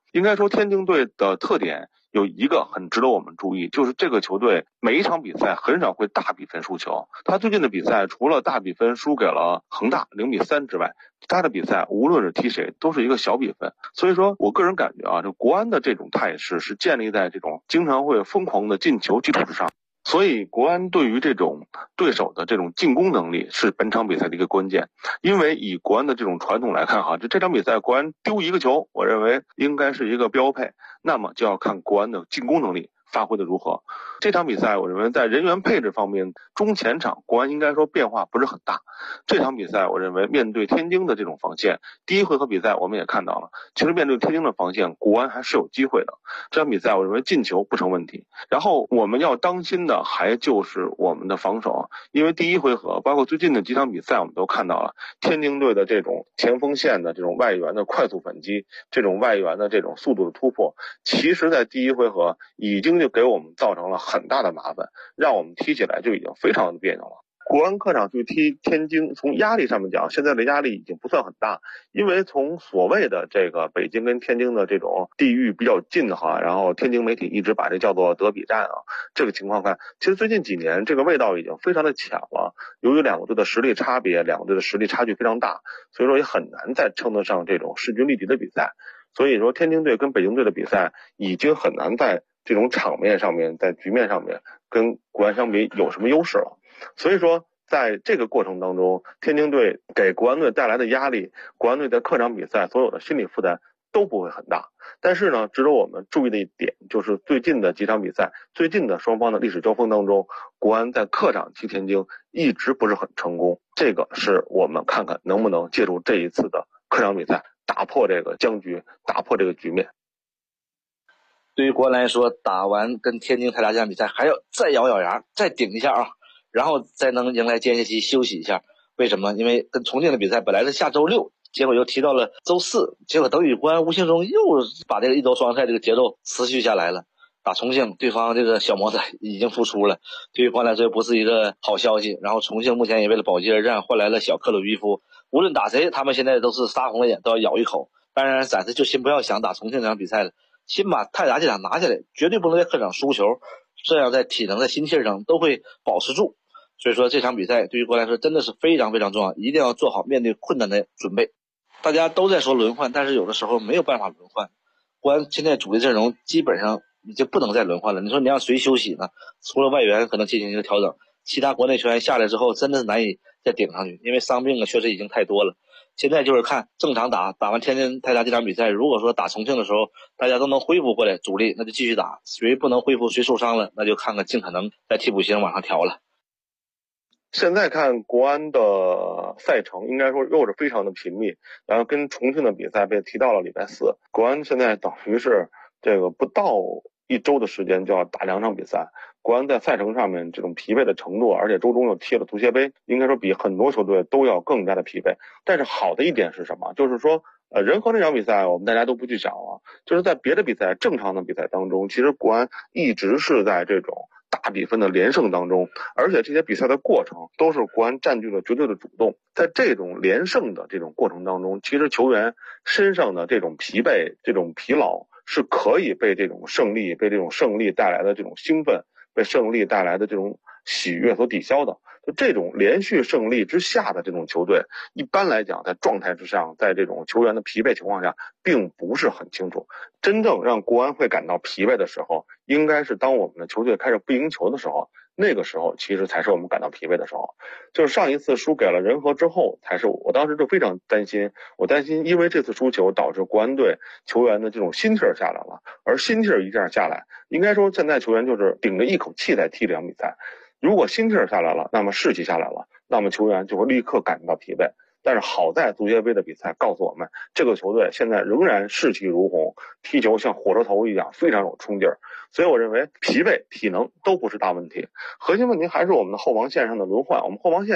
应该说天津队的特点有一个很值得我们注意，就是这个球队每一场比赛很少会大比分输球。他最近的比赛除了大比分输给了恒大0-3之外，他的比赛无论是踢谁都是一个小比分。所以说我个人感觉啊，这国安的这种态势是建立在这种经常会疯狂的进球基础之上。所以国安对于这种对手的这种进攻能力是本场比赛的一个关键。因为以国安的这种传统来看哈，这场比赛国安丢一个球，我认为应该是一个标配，那么就要看国安的进攻能力发挥的如何。这场比赛我认为在人员配置方面，中前场国安应该说变化不是很大。这场比赛我认为面对天津的这种防线，第一回合比赛我们也看到了，其实面对天津的防线，国安还是有机会的。这场比赛我认为进球不成问题。然后我们要当心的还就是我们的防守，因为第一回合包括最近的几场比赛我们都看到了天津队的这种前锋线的这种外援的快速反击，这种外援的这种速度的突破，其实在第一回合已经就给我们造成了很大的麻烦，让我们踢起来就已经非常的别扭了。国安客场去踢天津，从压力上面讲，现在的压力已经不算很大，因为从所谓的这个北京跟天津的这种地域比较近哈，然后天津媒体一直把这叫做德比战啊，这个情况看，其实最近几年这个味道已经非常的强了。由于两个队的实力差别，两个队的实力差距非常大，所以说也很难再称得上这种势均力敌的比赛。所以说天津队跟北京队的比赛已经很难在这种场面上面，在局面上面跟国安相比有什么优势了。所以说在这个过程当中，天津队给国安队带来的压力，国安队在客场比赛所有的心理负担都不会很大。但是呢，值得我们注意的一点就是最近的几场比赛，最近的双方的历史交锋当中，国安在客场踢天津一直不是很成功。这个是我们看看能不能借助这一次的客场比赛打破这个僵局，打破这个局面。 对于国安来说，打完跟天津泰达这场比赛还要再咬咬牙再顶一下啊，然后再能迎来间歇期休息一下。为什么？因为跟重庆的比赛本来是下周6，结果又提到了周4，结果等于国安无形中又把这个一周双赛这个节奏持续下来了。打重庆，对方这个小魔仔已经复出了，对于国安来说不是一个好消息。然后重庆目前也为了保级而战换来了小克鲁伊夫，无论打谁他们现在都是杀红了眼都要咬一口。当然暂时就先不要想打重庆这场比赛了，先把泰达这场拿下来，绝对不能在客场输球，这样在体能在心气上都会保持住。所以说这场比赛对于国安来说真的是非常非常重要，一定要做好面对困难的准备。大家都在说轮换，但是有的时候没有办法轮换，国安现在主力阵容基本上已经不能再轮换了。你说你让谁休息呢？除了外援可能进行一个调整，其他国内球员下来之后真的是难以再顶上去，因为伤病确实已经太多了。现在就是看正常打完天津泰达这场比赛，如果说打重庆的时候大家都能恢复过来主力，那就继续打，谁不能恢复谁受伤了，那就看看尽可能在替补席往上调了。 现在看国安的赛程应该说又是非常的频密，然后跟重庆的比赛被提到了礼拜4，国安现在等于是这个不到1周的时间就要打2场比赛，国安在赛程上面这种疲惫的程度，而且周中又踢了足协杯，应该说比很多球队都要更加的疲惫。但是好的一点是什么？就是说人和这场比赛我们大家都不去想了，就是在别的比赛正常的比赛当中，其实国安一直是在这种大比分的连胜当中，而且这些比赛的过程都是国安占据了绝对的主动。在这种连胜的这种过程当中，其实球员身上的这种疲惫、这种疲劳是可以被这种胜利带来的这种兴奋，被胜利带来的这种喜悦所抵消的。就这种连续胜利之下的这种球队，一般来讲在状态之上，在这种球员的疲惫情况下并不是很清楚。真正让国安会感到疲惫的时候，应该是当我们的球队开始不赢球的时候，那个时候其实才是我们感到疲惫的时候。就是上一次输给了人和之后，才是我当时就非常担心，我担心因为这次输球导致国安队球员的这种心气儿下来了，而心气儿一下下来，应该说现在球员就是顶着一口气在踢这场比赛。如果心气儿下来了，那么士气下来了，那么球员就会立刻感到疲惫。但是好在足协杯的比赛告诉我们，这个球队现在仍然士气如虹，踢球像火车头一样非常有冲劲儿。所以我认为疲惫体能都不是大问题，核心问题还是我们的后防线上的轮换。我们后防线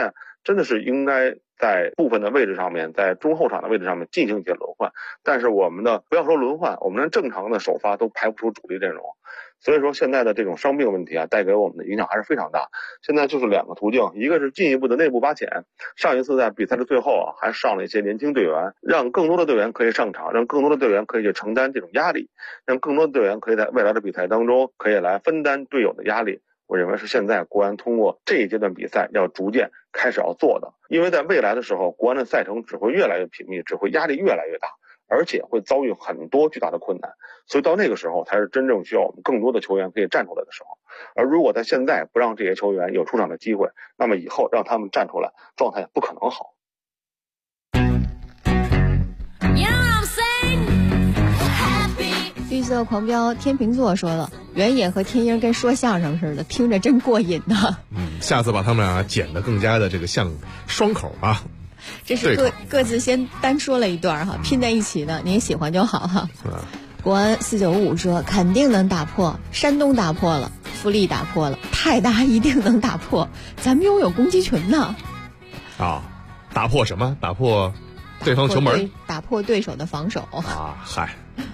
真的是应该在部分的位置上面，在中后场的位置上面进行一些轮换。但是我们的不要说轮换，我们的正常的首发都排不出主力阵容。所以说现在的这种伤病问题啊，带给我们的影响还是非常大。现在就是两个途径，一个是进一步的内部挖潜，上一次在比赛的最后啊，还上了一些年轻队员，让更多的队员可以上场，让更多的队员可以去承担这种压力，让更多的队员可以在未来的比赛当中可以来分担队友的压力。我认为是现在国安通过这一阶段比赛要逐渐开始要做的，因为在未来的时候，国安的赛程只会越来越紧密，只会压力越来越大，而且会遭遇很多巨大的困难，所以到那个时候才是真正需要我们更多的球员可以站出来的时候。而如果在现在不让这些球员有出场的机会，那么以后让他们站出来，状态不可能好。 绿色狂飙天秤座说了，原野和天鹰跟说相声似的，听着真过瘾呢。 下次把他们俩剪得更加的这个像双口啊。 这是各自先单说了一段哈，拼在一起的，您喜欢就好哈。国安4955说肯定能打破，山东打破了，富力打破了，泰达一定能打破，咱们拥有攻击群呢。 打破什么？打破对方球门， 打破对手的防守啊！嗨。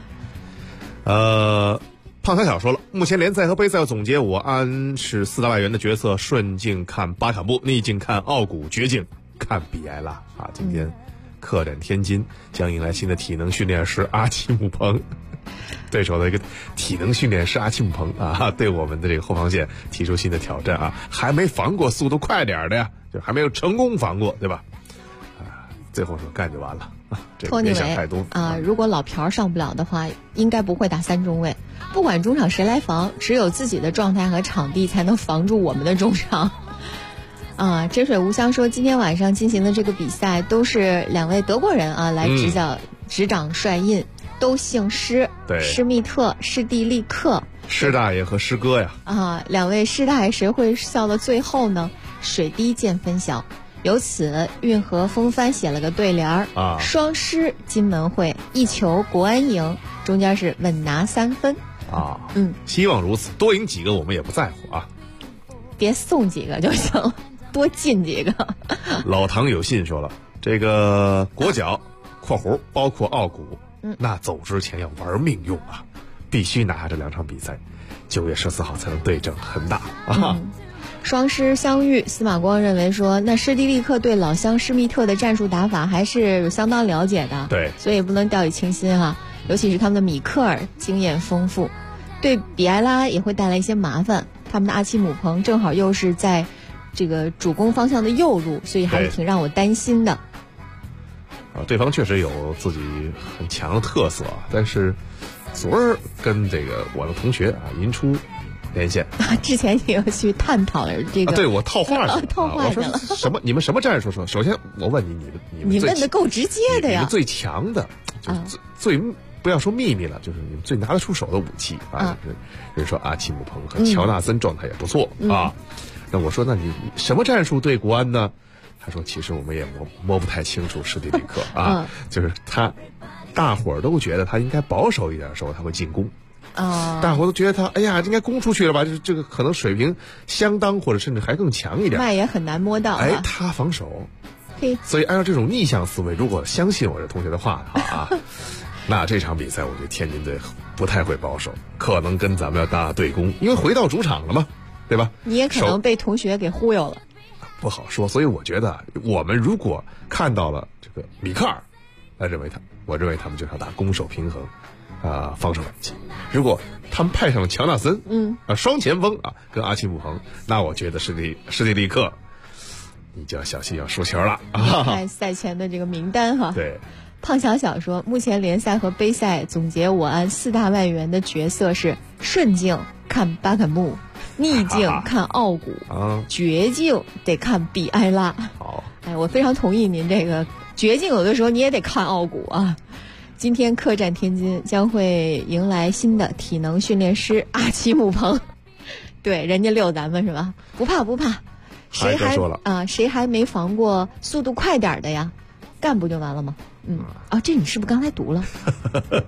胖小小说了，目前联赛和杯赛总结，我安是4大外援的角色，顺境看巴坎布，逆境看奥古，绝境看比埃拉啊！今天客战天津，将迎来新的体能训练师阿奇姆彭，对手的一个体能训练师阿奇姆彭啊，对我们的这个后防线提出新的挑战啊！还没防过速度快点的呀，就还没有成功防过，对吧？最后说干就完了。 托尼维如果老朴上不了的话，应该不会打3中卫。不管中场谁来防，只有自己的状态和场地才能防住我们的中场。真水无香说，今天晚上进行的这个比赛都是2位德国人来执掌帅印，都姓施，施密特、施蒂利克。 施大爷和施哥呀。 2位施大爷谁会笑到最后呢？水滴见分晓。由此运河风帆写了个对联双施金门会，一球国安赢，中间是稳拿3分希望如此，多赢几个我们也不在乎啊， 别送几个就行了，多进几个。 老唐有信说了，这个国脚括弧包括奥古那走之前要玩命用啊，必须拿下这2场比赛，9月14号才能对阵恒大双狮相遇，司马光认为说，那施蒂利克对老乡施密特的战术打法还是有相当了解的， 对， 所以不能掉以轻心哈。尤其是他们的米克尔经验丰富，对比埃拉也会带来一些麻烦。他们的阿奇姆彭正好又是在这个主攻方向的右路，所以还是挺让我担心的。 对方确实有自己很强的特色，但是昨儿跟这个我的同学银出连线之前也有去探讨了这个， 对，我套话去了， 套话去了。 什么？你们什么战术？说，首先我问你问的够直接的呀。 你们最强的，就是最不要说秘密了，就是你们最拿得出手的武器啊。人说阿奇姆彭和乔纳森状态也不错啊。那我说，那你什么战术对国安呢？他说，其实我们也摸不太清楚施蒂利克啊，就是他，大伙儿都觉得他应该保守一点的时候他会进攻。大伙都觉得他，哎呀，应该攻出去了吧？就是这个可能水平相当，或者甚至还更强一点。 那也很难摸到。 他防守，所以按照这种逆向思维，如果相信我这同学的话那这场比赛我觉得天津队不太会保守，可能跟咱们要打对攻，因为回到主场了嘛，对吧？ 你也可能被同学给忽悠了， 不好说。所以我觉得，我们如果看到了这个米克尔，我认为他们就是要打攻守平衡。防守反击。如果他们派上了乔纳森，双前锋跟阿奇姆彭，那我觉得施蒂利克，你就要小心要输球了看赛前的这个名单哈。 对， 胖小小说，目前联赛和杯赛总结我按4大外援的角色是：顺境看巴坎布，逆境看奥古，绝境得看比埃拉。 好， 我非常同意您这个绝境，有的时候你也得看奥古啊。今天客战天津，将会迎来新的体能训练师阿奇姆彭。对，人家溜咱们是吧？不怕，谁还没防过速度快点的呀？干不就完了吗？这你是不是刚才读了？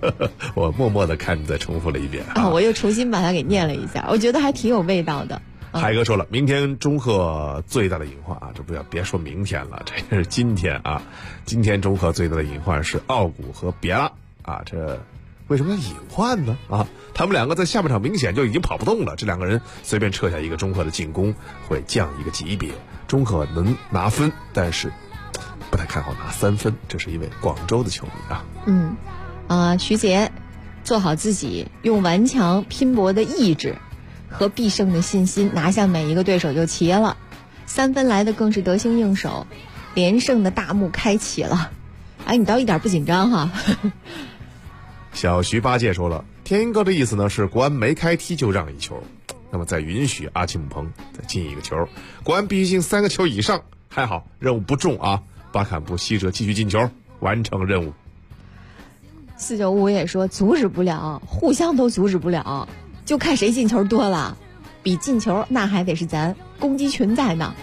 我默默的看你再重复了一遍我又重新把它给念了一下，我觉得还挺有味道的。 海哥说了，明天中赫最大的隐患啊，这不要别说明天了，这是今天啊。今天中赫最大的隐患是奥古和别拉啊，这为什么要隐患呢？啊，他们两个在下半场明显就已经跑不动了，这两个人随便撤下一个，中赫的进攻会降一个级别。中赫能拿分，但是不太看好拿3分，这是一位广州的球迷啊。 徐杰做好自己，用顽强拼搏的意志和必胜的信心拿下每一个对手就齐了，3分来的更是得心应手，连胜的大幕开启了。哎，你倒一点不紧张哈。 小徐八戒说了，天哥的意思呢是国安没开踢就让一球，那么再允许阿奇姆彭再进一个球，国安必须进3个球以上。还好任务不重啊，巴坎布西哲继续进球，完成任务。 495也说阻止不了，互相都阻止不了，就看谁进球多了，比进球那还得是咱攻击群在呢。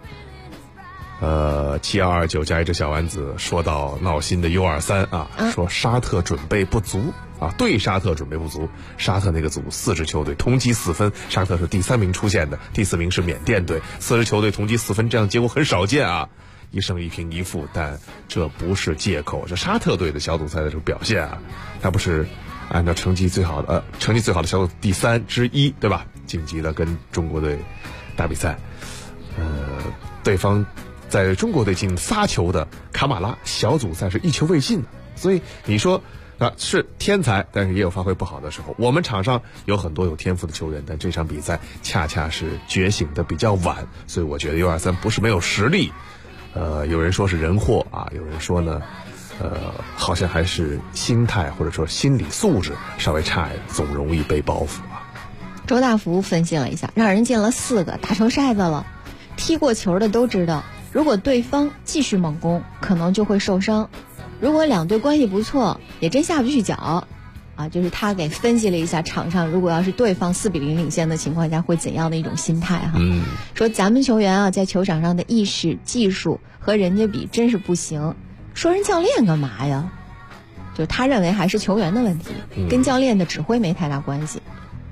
7229加一只小丸子说到闹心的 U23 啊，说沙特准备不足啊，对沙特准备不足。沙特那个组4支球队同积4分，沙特是第3名出现的，第4名是缅甸队，4支球队同积4分，这样结果很少见啊，1胜1平1负，但这不是借口。这沙特队的小组赛的这个表现啊，他不是按照成绩最好的小组第3之一，对吧？晋级了跟中国队打比赛，对方在中国队进发球的卡马拉小组赛是1球未进的，所以你说啊是天才，但是也有发挥不好的时候。我们场上有很多有天赋的球员，但这场比赛恰恰是觉醒的比较晚，所以我觉得 U23 不是没有实力。有人说是人祸啊，有人说呢，好像还是心态或者说心理素质稍微差一点，总容易背包袱啊。 周大福分析了一下，让人进了4个，打成筛子了。踢过球的都知道，如果对方继续猛攻，可能就会受伤。如果两队关系不错，也真下不去脚啊。就是他给分析了一下场上，如果要是对方4比0领先的情况下，会怎样的一种心态哈。说咱们球员啊，在球场上的意识、技术和人家比真是不行。说人教练干嘛呀？就他认为还是球员的问题，跟教练的指挥没太大关系。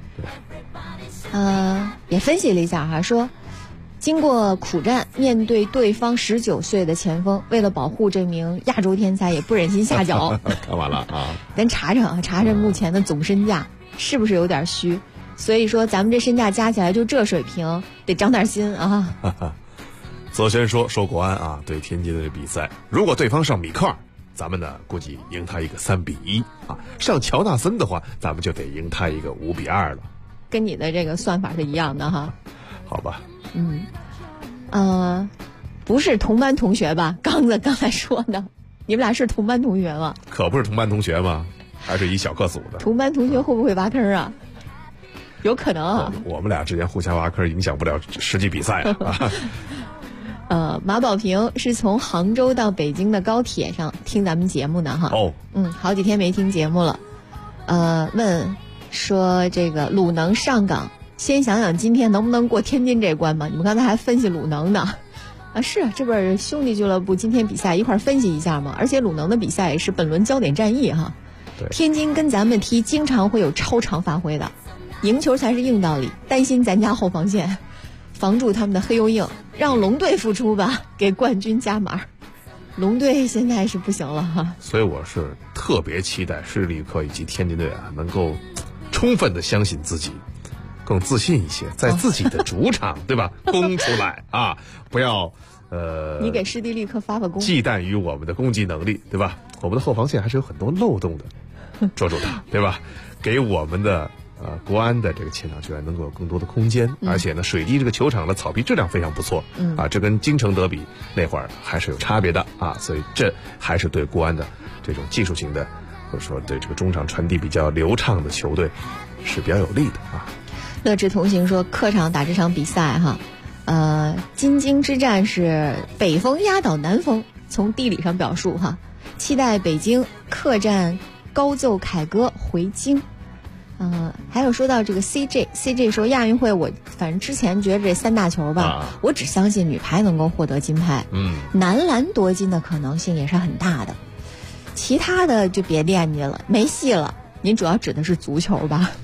也分析了一下哈，说经过苦战，面对对方19岁的前锋，为了保护这名亚洲天才，也不忍心下脚。 看完了啊， 咱查目前的总身价是不是有点虚？所以说咱们这身价加起来就这水平，得长点心啊。 泽轩说国安啊，对天津的这比赛，如果对方上米克尔，咱们呢估计赢他一个3比1啊；上乔纳森的话，咱们就得赢他一个5比2了。 跟你的这个算法是一样的哈。 好吧。 不是同班同学吧？刚才说的，你们俩是同班同学吗？ 可不是同班同学吗？还是一小个组的。 同班同学会不会挖坑啊？有可能啊。 我们俩之间互相挖坑，影响不了实际比赛啊。马宝平是从杭州到北京的高铁上听咱们节目呢哈。好几天没听节目了。问说这个鲁能上港。先想想今天能不能过天津这关吧。你们刚才还分析鲁能呢，是这不是兄弟俱乐部今天比赛一块分析一下吗？而且鲁能的比赛也是本轮焦点战役哈。天津跟咱们踢经常会有超常发挥的，赢球才是硬道理。担心咱家后防线，防住他们的黑又硬，让龙队复出吧，给冠军加码。龙队现在是不行了哈。所以我是特别期待施利克以及天津队啊，能够充分的相信自己。更自信一些，在自己的主场对吧攻出来啊，不要你给施蒂利克发个功， 忌惮于我们的攻击能力对吧？我们的后防线还是有很多漏洞的，捉住它对吧？给我们的国安的这个前场球员能够有更多的空间，而且呢水滴这个球场的草皮质量非常不错啊，这跟京城德比那会儿还是有差别的啊，所以这还是对国安的这种技术型的或者说对这个中场传递比较流畅的球队是比较有利的啊。 乐智同行说客场打这场比赛哈，京津之战是北风压倒南风，从地理上表述哈，期待北京客战高奏凯歌回京。还有说到这个 CJ 说亚运会我反正之前觉得这3大球吧，我只相信女排能够获得金牌，男篮夺金的可能性也是很大的，其他的就别惦记了，没戏了。您主要指的是足球吧？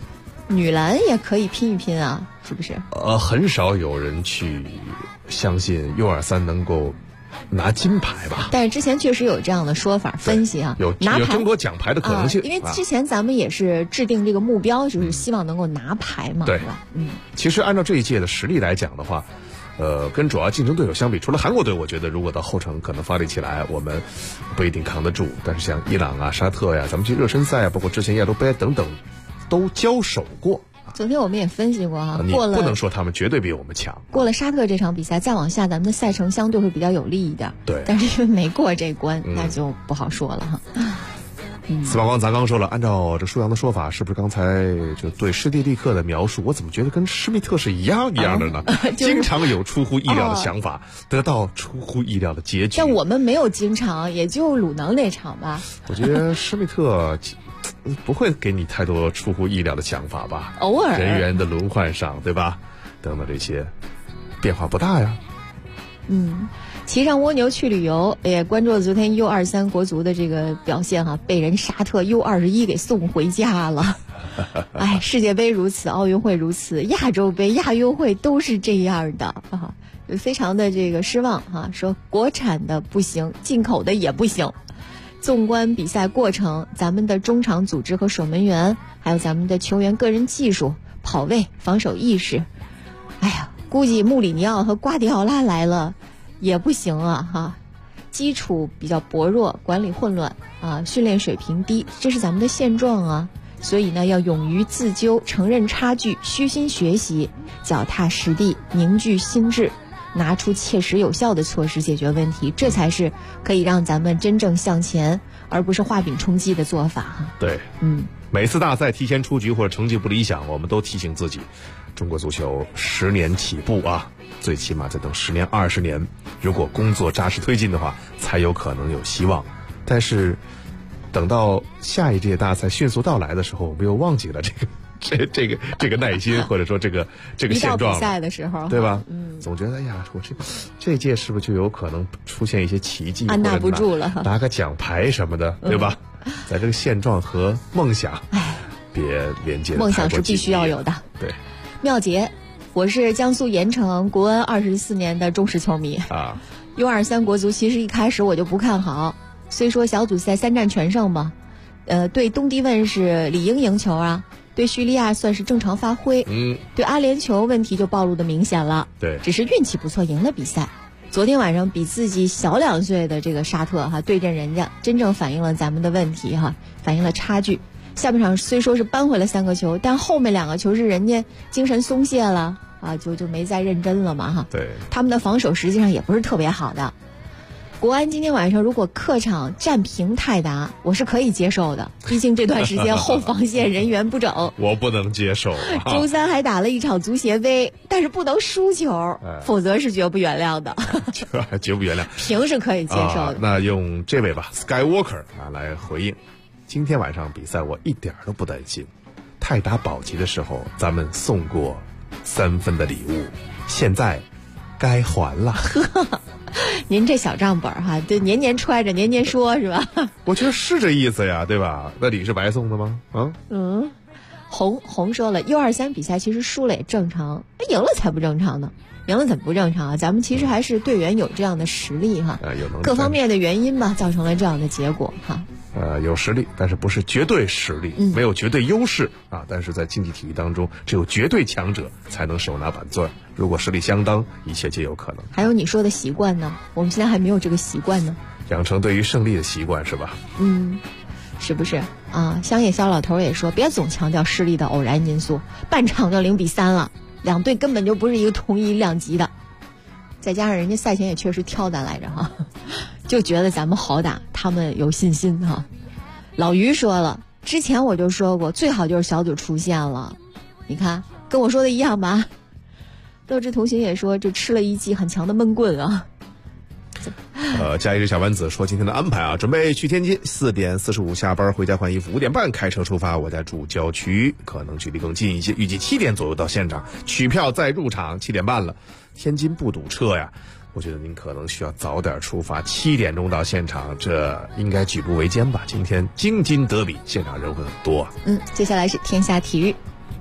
女篮也可以拼一拼啊，是不是？ 很少有人去相信 U23 能够拿金牌吧？ 但是之前确实有这样的说法分析啊， 有争夺奖牌的可能性。 因为之前咱们也是制定这个目标，就是希望能够拿牌嘛， 对吧？ 其实按照这一届的实力来讲的话，跟主要竞争对手相比，除了韩国队，我觉得如果到后程可能发力起来，我们不一定扛得住。但是像伊朗啊、沙特呀，咱们去热身赛啊，包括之前亚洲杯等等，都交手过。 昨天我们也分析过哈， 你不能说他们绝对比我们强。 过了沙特这场比赛，再往下咱们的赛程相对会比较有利一点。 对， 但是因为没过这关，那就不好说了哈。 司马光，咱刚说了，按照这舒阳的说法，是不是刚才就对施蒂利克的描述，我怎么觉得跟施密特是一样的呢？经常有出乎意料的想法，得到出乎意料的结局。 但我们没有经常，也就鲁能那场吧。 我觉得施密特不会给你太多出乎意料的想法吧？ 偶尔人员的轮换上，对吧？等等这些变化不大呀。 骑上蜗牛去旅游，也关注了昨天 U23 国足的这个表现哈，被人沙特 U21 给送回家了。哎，世界杯如此，奥运会如此，亚洲杯、亚运会都是这样的啊，非常的这个失望哈。说国产的不行，进口的也不行。纵观比赛过程，咱们的中场组织和守门员，还有咱们的球员个人技术、跑位、防守意识，哎呀，估计穆里尼奥和瓜迪奥拉来了也不行啊哈，基础比较薄弱，管理混乱啊，训练水平低，这是咱们的现状啊。所以呢，要勇于自纠，承认差距，虚心学习，脚踏实地，凝聚心智，拿出切实有效的措施解决问题，这才是可以让咱们真正向前，而不是画饼充饥的做法哈。 对，每次大赛提前出局或者成绩不理想，我们都提醒自己，中国足球10年起步啊，最起码再等10年、20年，如果工作扎实推进的话，才有可能有希望。但是等到下一届大赛迅速到来的时候，我们又忘记了这个耐心，或者说这个现状。 比赛的时候， 对吧？总觉得哎呀，我这届是不是就有可能出现一些奇迹， 按捺不住了， 拿个奖牌什么的，对吧？在这个现状和梦想，别连接。 梦想是必须要有的。 对， 妙杰，我是江苏盐城国安24年的忠实球迷啊。 U23 国足其实一开始我就不看好，虽说小组赛3战全胜吧，对东帝汶是理应赢球啊，对叙利亚算是正常发挥，对阿联酋问题就暴露的明显了， 对， 只是运气不错赢了比赛。昨天晚上比自己小2岁的这个沙特哈对阵人家，真正反映了咱们的问题哈，反映了差距。下半场虽说是扳回了3个球，但后面2个球是人家精神松懈了啊，就没再认真了嘛哈。 对， 他们的防守实际上也不是特别好的。国安今天晚上如果客场战平泰达，我是可以接受的，毕竟这段时间后防线人员不整。 我不能接受。 周3还打了一场足协杯，但是不能输球，否则是绝不原谅的。 绝不原谅。 平是可以接受的。 那用这位吧 ，Skywalker 来回应。今天晚上比赛我一点都不担心。泰达保级的时候，咱们送过3分的礼物，现在该还了。 您这小账本哈，就年年揣着，年年说是吧？ 我觉得是这意思呀，对吧？那礼是白送的吗？ 红说了 ，U23 比赛其实输了也正常，赢了才不正常呢。赢了怎么不正常啊？咱们其实还是队员有这样的实力哈，各方面的原因吧，造成了这样的结果哈。 有实力，但是不是绝对实力，没有绝对优势啊。但是在竞技体育当中，只有绝对强者才能手拿板钻。如果实力相当，一切皆有可能。 还有你说的习惯呢，我们现在还没有这个习惯呢。 养成对于胜利的习惯是吧？ 是不是啊？乡野肖老头也说，别总强调失利的偶然因素，半场就0-3了，2队根本就不是一个同一量级的。再加上人家赛前也确实挑咱来着哈，就觉得咱们好打，他们有信心哈。老于说了，之前我就说过，最好就是小组出线了。你看，跟我说的一样吧？斗志同行也说，这吃了一记很强的闷棍啊。 加一只小丸子说今天的安排啊，准备去天津，4点45下班回家换衣服，5点半开车出发。我家住郊区，可能距离更近一些，预计7点左右到现场取票再入场，7点半了。天津不堵车呀，我觉得您可能需要早点出发，7点钟到现场，这应该举步维艰吧。今天京津德比现场人会很多。 接下来是天下体育。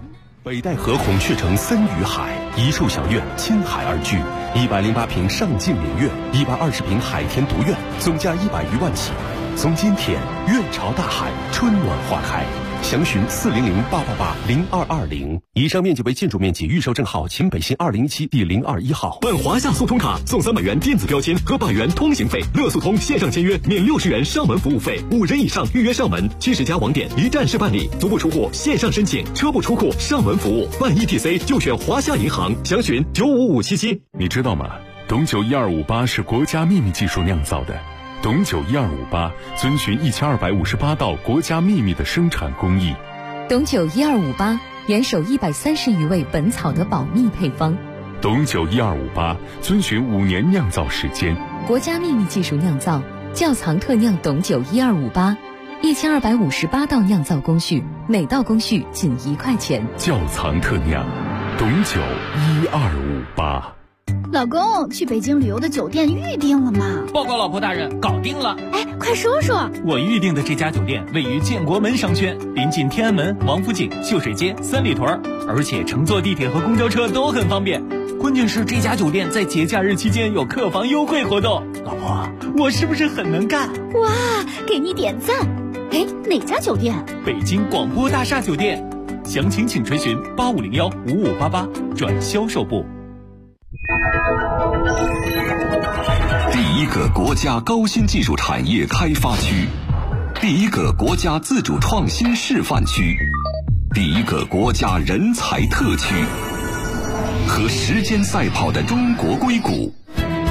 北戴河孔雀城森与海，一处小院亲海而居，108平上镜明月，120平海天独院，总价100余万起。从今天，院朝大海，春暖花开。详询400-888-0220。以上面积为建筑面积，预售证号秦北新2017第021号。 办华夏速通卡送300元电子标签和100元通行费，乐速通线上签约免60元上门服务费，5人以上预约上门，70家网点一站式办理，足不出户线上申请，车不出库上门服务，办 ETC 就选华夏银行，详询95577。 你知道吗？董酒1258是国家秘密技术酿造的。董酒1258遵循1258道国家秘密的生产工艺。 董酒1258严守130余位本草的保密配方。 董酒1258遵循5年酿造时间， 国家秘密技术酿造，窖藏特酿董酒1258，1258道酿造工序，每道工序仅1块钱。 窖藏特酿，董酒1258。 老公，去北京旅游的酒店预定了吗？ 报告老婆大人，搞定了。 哎，快说说。 我预定的这家酒店位于建国门商圈，临近天安门、王府井、秀水街、三里屯，而且乘坐地铁和公交车都很方便。关键是这家酒店在节假日期间有客房优惠活动。老婆，我是不是很能干？ 哇，给你点赞。哎，哪家酒店？ 北京广播大厦酒店。详情请垂询8501-5588转销售部。 第一个国家高新技术产业开发区，第一个国家自主创新示范区，第一个国家人才特区，和时间赛跑的中国硅谷